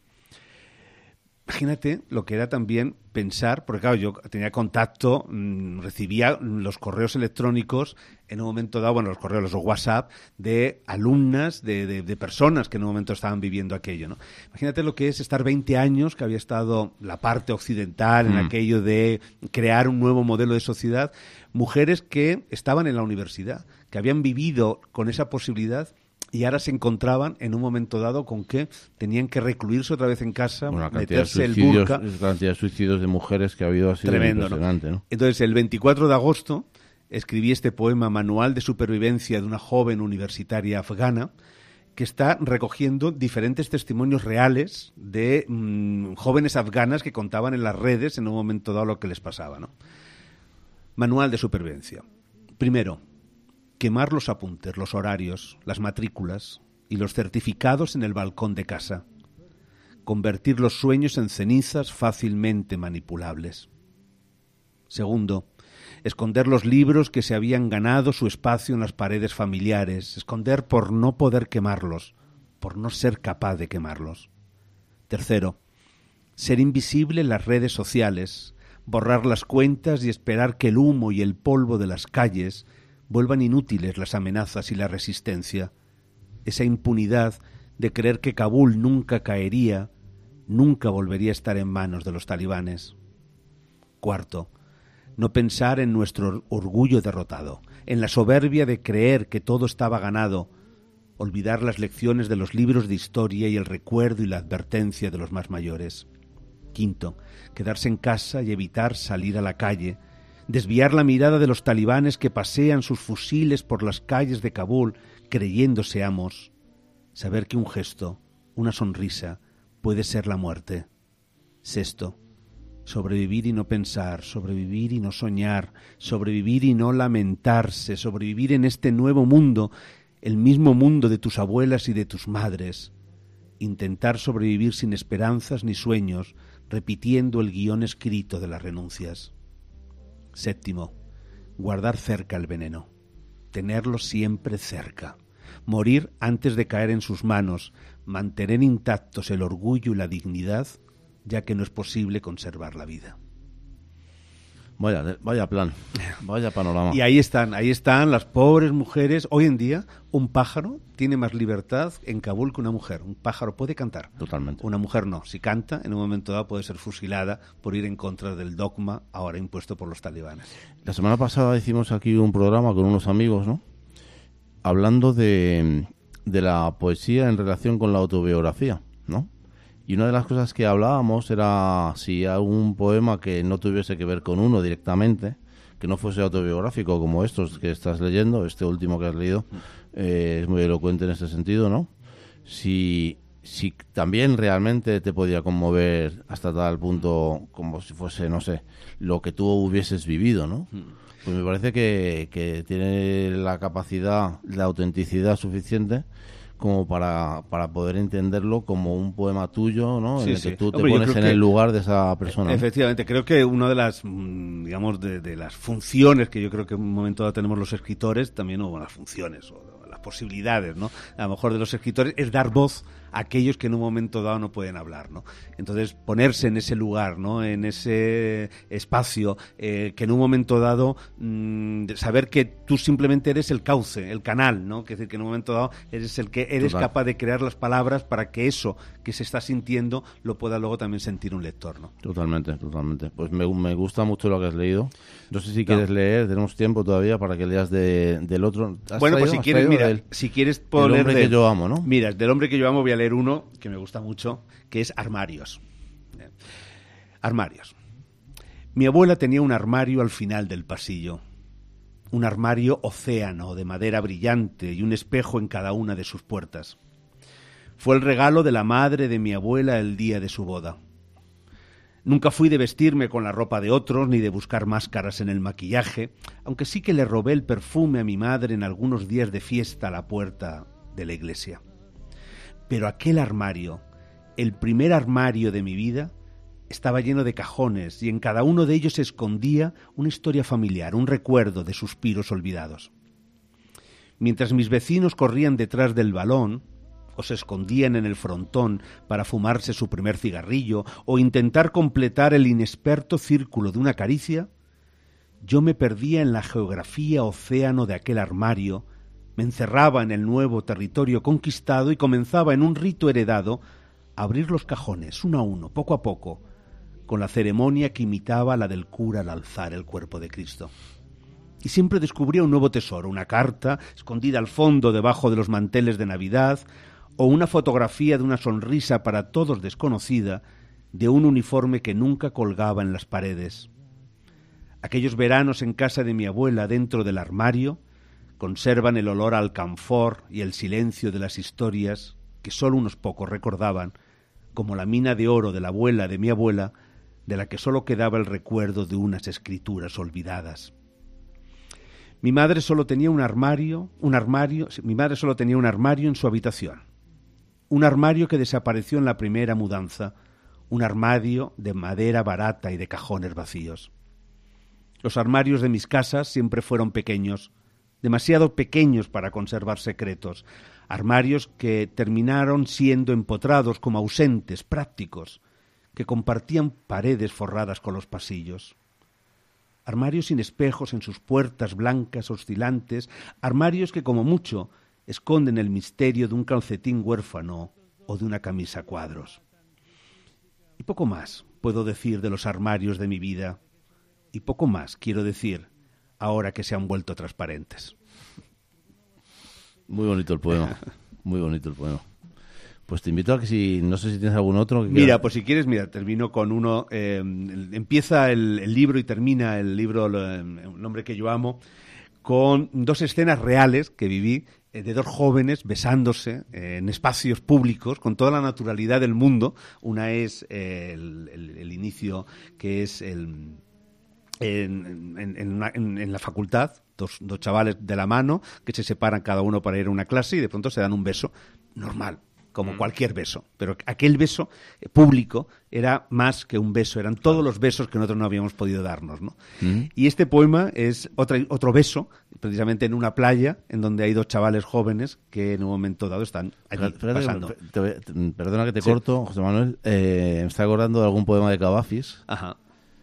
Imagínate lo que era también pensar, porque claro, yo tenía contacto, mmm, recibía los correos electrónicos en un momento dado, bueno, los correos, los WhatsApp, de alumnas, de, de, de personas que en un momento estaban viviendo aquello, ¿no? Imagínate lo que es estar veinte años, que había estado la parte occidental en mm. aquello de crear un nuevo modelo de sociedad, mujeres que estaban en la universidad, que habían vivido con esa posibilidad, y ahora se encontraban en un momento dado con que tenían que recluirse otra vez en casa, bueno, meterse el burka. La cantidad de suicidios de mujeres que ha habido ha sido tremendo, impresionante, ¿no? ¿no? Entonces, el veinticuatro de agosto escribí este poema, Manual de supervivencia de una joven universitaria afgana, que está recogiendo diferentes testimonios reales de mmm, jóvenes afganas que contaban en las redes en un momento dado lo que les pasaba, ¿no? Manual de supervivencia. Primero, quemar los apuntes, los horarios, las matrículas y los certificados en el balcón de casa. Convertir los sueños en cenizas fácilmente manipulables. Segundo, esconder los libros que se habían ganado su espacio en las paredes familiares, esconder por no poder quemarlos, por no ser capaz de quemarlos. Tercero, ser invisible en las redes sociales, borrar las cuentas y esperar que el humo y el polvo de las calles vuelvan inútiles las amenazas y la resistencia. Esa impunidad de creer que Kabul nunca caería, nunca volvería a estar en manos de los talibanes. Cuarto, no pensar en nuestro orgullo derrotado, en la soberbia de creer que todo estaba ganado, olvidar las lecciones de los libros de historia y el recuerdo y la advertencia de los más mayores. Quinto, quedarse en casa y evitar salir a la calle, desviar la mirada de los talibanes que pasean sus fusiles por las calles de Kabul creyéndose amos, saber que un gesto, una sonrisa, puede ser la muerte. Sexto, sobrevivir y no pensar, sobrevivir y no soñar, sobrevivir y no lamentarse, sobrevivir en este nuevo mundo, el mismo mundo de tus abuelas y de tus madres. Intentar sobrevivir sin esperanzas ni sueños, repitiendo el guión escrito de las renuncias. Séptimo, guardar cerca el veneno, tenerlo siempre cerca, morir antes de caer en sus manos, mantener intactos el orgullo y la dignidad, ya que no es posible conservar la vida. Vaya, vaya plan, vaya panorama. Y ahí están, ahí están las pobres mujeres. Hoy en día, un pájaro tiene más libertad en Kabul que una mujer. Un pájaro puede cantar. Totalmente. Una mujer no. Si canta, en un momento dado puede ser fusilada por ir en contra del dogma ahora impuesto por los talibanes. La semana pasada hicimos aquí un programa con unos amigos, ¿no? Hablando de, de la poesía en relación con la autobiografía, ¿no? Y una de las cosas que hablábamos era si algún poema que no tuviese que ver con uno directamente, que no fuese autobiográfico como estos que estás leyendo, este último que has leído, eh, es muy elocuente en ese sentido, ¿no? Si, si también realmente te podía conmover hasta tal punto como si fuese, no sé, lo que tú hubieses vivido, ¿no? Pues me parece que, que tiene la capacidad, la autenticidad suficiente como para, para poder entenderlo como un poema tuyo, ¿no? En Sí, el sí. que tú te Hombre, yo pones en creo que- el lugar de esa persona. ¿no? Efectivamente, creo que una de las, mm, digamos, de, de las funciones que yo creo que en un momento dado tenemos los escritores, también, o las funciones, o las posibilidades, ¿no? A lo mejor de los escritores, es dar voz a aquellos que en un momento dado no pueden hablar, ¿no? Entonces, ponerse en ese lugar, ¿no? En ese espacio, eh, que en un momento dado, mmm, saber que tú simplemente eres el cauce, el canal, ¿no? Que es decir, que en un momento dado eres el que eres Total. capaz de crear las palabras para que eso que se está sintiendo lo pueda luego también sentir un lector, ¿no? Totalmente, totalmente. Pues me, me gusta mucho lo que has leído. No sé si quieres leer, tenemos tiempo todavía para que leas de, del otro. ¿Has Bueno, pues traído? si ¿Has quieres, traído mira, del- si quieres puedo El leer hombre de- que yo amo, ¿no? Mira, del hombre que yo amo voy a leer uno que me gusta mucho, que es Armarios. Eh, Armarios. Mi abuela tenía un armario al final del pasillo. Un armario océano de madera brillante y un espejo en cada una de sus puertas. Fue el regalo de la madre de mi abuela el día de su boda. Nunca fui de vestirme con la ropa de otros ni de buscar máscaras en el maquillaje, aunque sí que le robé el perfume a mi madre en algunos días de fiesta a la puerta de la iglesia. Pero aquel armario, el primer armario de mi vida, estaba lleno de cajones y en cada uno de ellos se escondía una historia familiar, un recuerdo de suspiros olvidados. Mientras mis vecinos corrían detrás del balón, o se escondían en el frontón para fumarse su primer cigarrillo o intentar completar el inexperto círculo de una caricia, yo me perdía en la geografía océano de aquel armario, me encerraba en el nuevo territorio conquistado y comenzaba en un rito heredado a abrir los cajones uno a uno, poco a poco, con la ceremonia que imitaba la del cura al alzar el cuerpo de Cristo. Y siempre descubría un nuevo tesoro, una carta escondida al fondo debajo de los manteles de Navidad, o una fotografía de una sonrisa para todos desconocida, de un uniforme que nunca colgaba en las paredes. Aquellos veranos en casa de mi abuela dentro del armario conservan el olor al camfor y el silencio de las historias que sólo unos pocos recordaban, como la mina de oro de la abuela de mi abuela, de la que sólo quedaba el recuerdo de unas escrituras olvidadas. Mi madre solo tenía un armario, un armario, mi madre solo tenía un armario en su habitación. Un armario que desapareció en la primera mudanza, un armario de madera barata y de cajones vacíos. Los armarios de mis casas siempre fueron pequeños, demasiado pequeños para conservar secretos, armarios que terminaron siendo empotrados como ausentes, prácticos, que compartían paredes forradas con los pasillos. Armarios sin espejos en sus puertas blancas oscilantes, armarios que como mucho esconden el misterio de un calcetín huérfano o de una camisa a cuadros. Y poco más puedo decir de los armarios de mi vida, y poco más quiero decir ahora que se han vuelto transparentes. Muy bonito el poema, muy bonito el poema. Pues te invito a que si, no sé si tienes algún otro. Que mira, quiera... pues si quieres, mira, termino con uno. Eh, empieza el, el libro y termina el libro, Un hombre que yo amo, con dos escenas reales que viví eh, de dos jóvenes besándose eh, en espacios públicos con toda la naturalidad del mundo. Una es eh, el, el, el inicio, que es el... En, en, en, una, en, en la facultad, dos, dos chavales de la mano que se separan cada uno para ir a una clase y de pronto se dan un beso normal, como mm. cualquier beso. Pero aquel beso eh, público era más que un beso, eran todos los besos que nosotros no habíamos podido darnos, ¿no? Mm. Y este poema es otra, otro beso, precisamente en una playa, en donde hay dos chavales jóvenes que en un momento dado están allí Espérate, pasando. Que, te, te, perdona que te sí. corto, José Manuel, eh, me está acordando de algún poema de Cavafis. Ajá.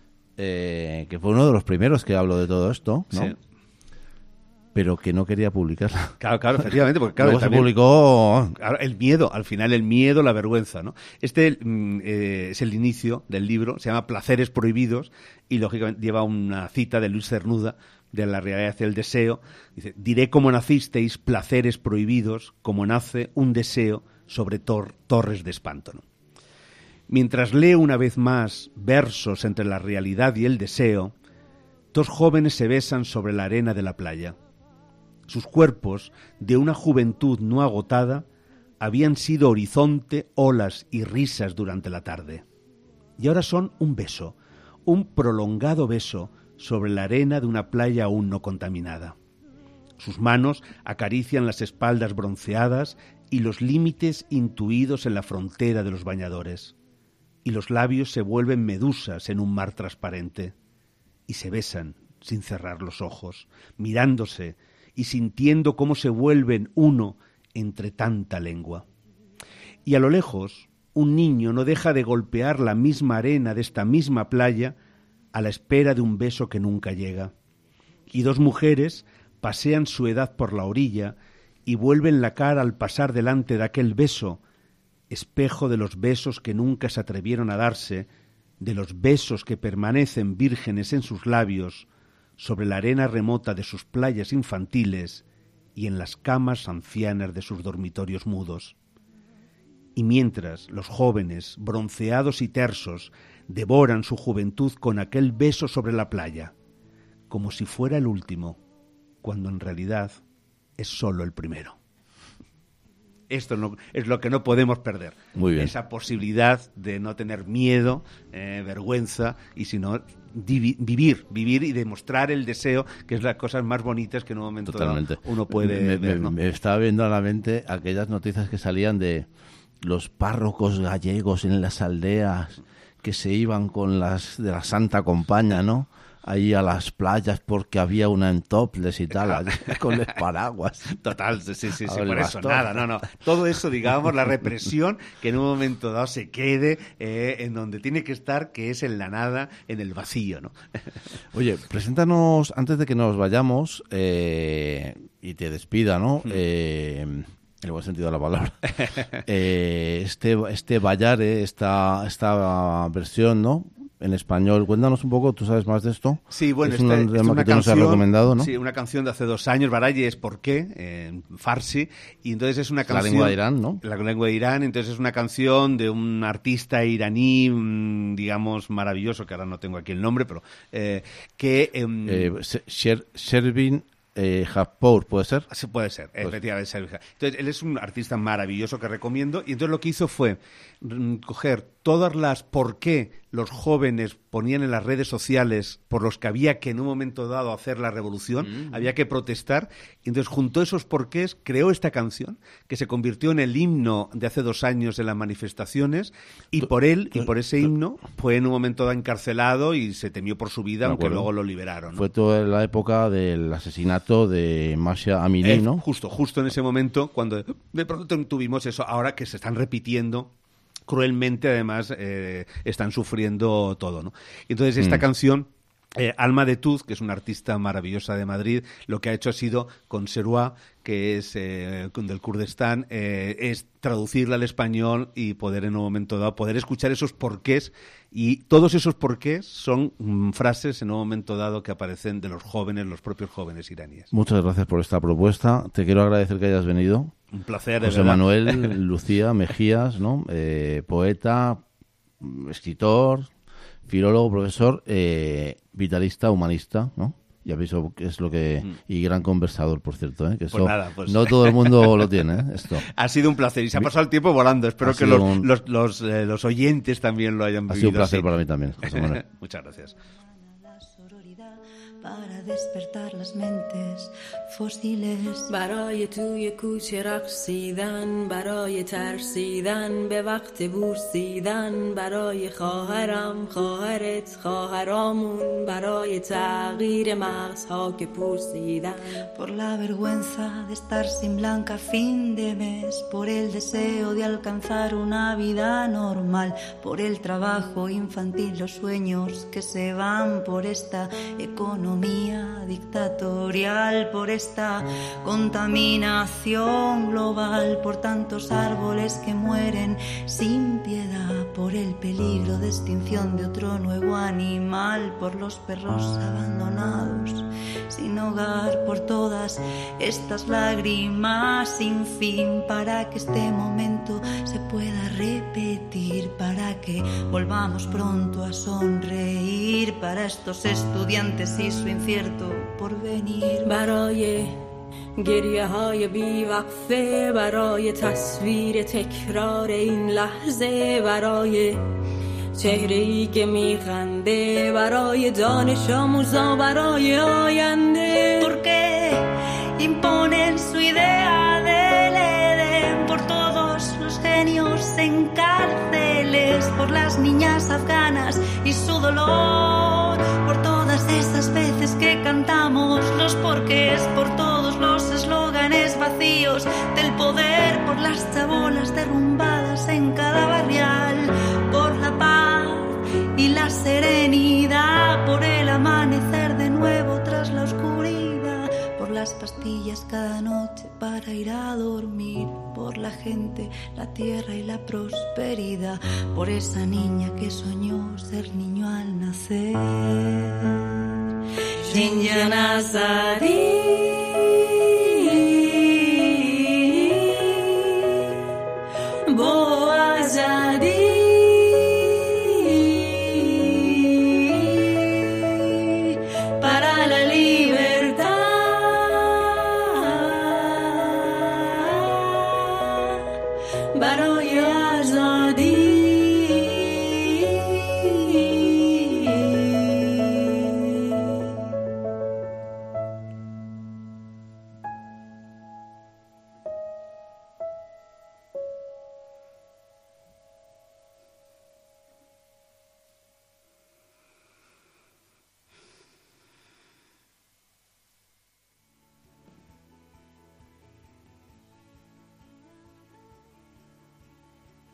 Eh, que fue uno de los primeros que habló de todo esto, ¿no? Sí. Pero que no quería publicarla. Claro, claro, efectivamente. Porque, claro, luego también, se publicó... Claro, el miedo, al final el miedo, la vergüenza, ¿no? Este eh, es el inicio del libro, se llama Placeres Prohibidos y, lógicamente, lleva una cita de Luis Cernuda, de La realidad hacia el deseo. Dice, diré cómo nacisteis, placeres prohibidos, como nace un deseo sobre tor- torres de espanto, ¿no? Mientras leo una vez más versos entre la realidad y el deseo, dos jóvenes se besan sobre la arena de la playa. Sus cuerpos, de una juventud no agotada, habían sido horizonte, olas y risas durante la tarde. Y ahora son un beso, un prolongado beso sobre la arena de una playa aún no contaminada. Sus manos acarician las espaldas bronceadas y los límites intuidos en la frontera de los bañadores. Y los labios se vuelven medusas en un mar transparente. Y se besan sin cerrar los ojos, mirándose y sintiendo cómo se vuelven uno entre tanta lengua. Y a lo lejos, un niño no deja de golpear la misma arena de esta misma playa a la espera de un beso que nunca llega. Y dos mujeres pasean su edad por la orilla y vuelven la cara al pasar delante de aquel beso, espejo de los besos que nunca se atrevieron a darse, de los besos que permanecen vírgenes en sus labios, sobre la arena remota de sus playas infantiles y en las camas ancianas de sus dormitorios mudos. Y mientras los jóvenes, bronceados y tersos, devoran su juventud con aquel beso sobre la playa, como si fuera el último, cuando en realidad es solo el primero. Esto no, es lo que no podemos perder. Muy bien. Esa posibilidad de no tener miedo, eh, vergüenza, y sino divi- vivir, vivir y demostrar el deseo, que es las cosas más bonitas que en un momento Totalmente. dado uno puede me, ver, me, ¿no? me estaba viendo a la mente aquellas noticias que salían de los párrocos gallegos en las aldeas que se iban con las de la Santa Compaña, ¿no? Ahí a las playas porque había una en topless y tal, allí, con los paraguas. Total, sí, sí, sí, A sí ver, por eso, bastón. nada, no, no. Todo eso, digamos, la represión que en un momento dado se quede eh, en donde tiene que estar, que es en la nada, en el vacío, ¿no? Oye, preséntanos, antes de que nos vayamos, eh, y te despida, ¿no? Eh, en el buen sentido de la palabra. Eh, este, este Ballare, esta, esta versión, ¿no? En español, cuéntanos un poco, ¿tú sabes más de esto? Sí, bueno, es esta, un esta tema es una que tú nos has canción, recomendado, ¿no? Sí, una canción de hace dos años, Baraye es ¿Por qué? En farsi, y entonces es una canción... La lengua de Irán, ¿no? La lengua de Irán, entonces es una canción de un artista iraní, mmm, digamos, maravilloso, que ahora no tengo aquí el nombre, pero eh, que... Eh, eh, Sher, Shervin eh, Japour, ¿puede ser? Sí, puede ser, pues. efectivamente. Entonces, él es un artista maravilloso que recomiendo, y entonces lo que hizo fue mm, coger todas las por qué los jóvenes ponían en las redes sociales por los que había que en un momento dado hacer la revolución, mm. había que protestar, y entonces juntó esos porqués, creó esta canción, que se convirtió en el himno de hace dos años en las manifestaciones, y por él, y por ese himno, fue en un momento dado encarcelado y se temió por su vida, aunque luego lo liberaron, ¿no? Fue toda la época del asesinato de Mahsa Amini, eh, ¿no? Justo, justo en ese momento, cuando de pronto tuvimos eso, ahora que se están repitiendo cruelmente, además, eh, están sufriendo todo, ¿no? Y entonces esta mm. canción Eh, Alma de Tuz, que es una artista maravillosa de Madrid, lo que ha hecho ha sido con Serua, que es eh, del Kurdistán, eh, es traducirla al español y poder en un momento dado, poder escuchar esos porqués, y todos esos porqués son mm, frases en un momento dado que aparecen de los jóvenes, los propios jóvenes iraníes. Muchas gracias por esta propuesta. Te quiero agradecer que hayas venido. Un placer, de José verdad. Manuel Lucía Mejías, ¿no? Eh, poeta, escritor, filólogo, profesor, eh, vitalista, humanista, ¿no? Ya veis que es lo que... Y gran conversador, por cierto, ¿eh? Que Pues eso nada, pues... no todo el mundo lo tiene, ¿eh? Esto. Ha sido un placer y se ha pasado el tiempo volando. Espero Ha que sido los, un- los, los, eh, los oyentes también lo hayan Ha vivido sido un placer así. para mí también, José Manuel. Muchas gracias. La sororidad para despertar las mentes fósiles. برای توی کوچه رقصیدن، برای ترسیدن به وقت بوسیدن، برای خواهرم خواهرت خواهرامون، برای تغییر مغزها که پوسیدن. Por la vergüenza de estar sin blanca a fin de mes, por el deseo de alcanzar una vida normal, por el trabajo infantil, los sueños que se van, por esta economía dictatorial, por esta contaminación global, por tantos árboles que mueren sin piedad, por el peligro de extinción de otro nuevo animal, por los perros abandonados sin hogar, por todas estas lágrimas sin fin, para que este momento se pueda repetir, para que volvamos pronto a sonreír, para estos estudiantes y su incierto porvenir. برای گریه های بی وقفه، برای تصویر تکرار این لحظه، برای چهره‌ای که میخنده، برای دانش آموزا، برای آینده. Porque imponen su idea del Edén, por todos los genios en cárceles, por las niñas afganas y su dolor, por todas esas veces que cantamos los porqués, por todos los eslóganes vacíos del poder, por las chabolas derrumbadas en cada barrial, por la paz y la serenidad, por el amanecer de nuevo tras la oscuridad, por las pastillas cada noche para ir a dormir, por la gente, la tierra y la prosperidad, por esa niña que soñó ser niño al nacer. جنگ نزدی با ازدی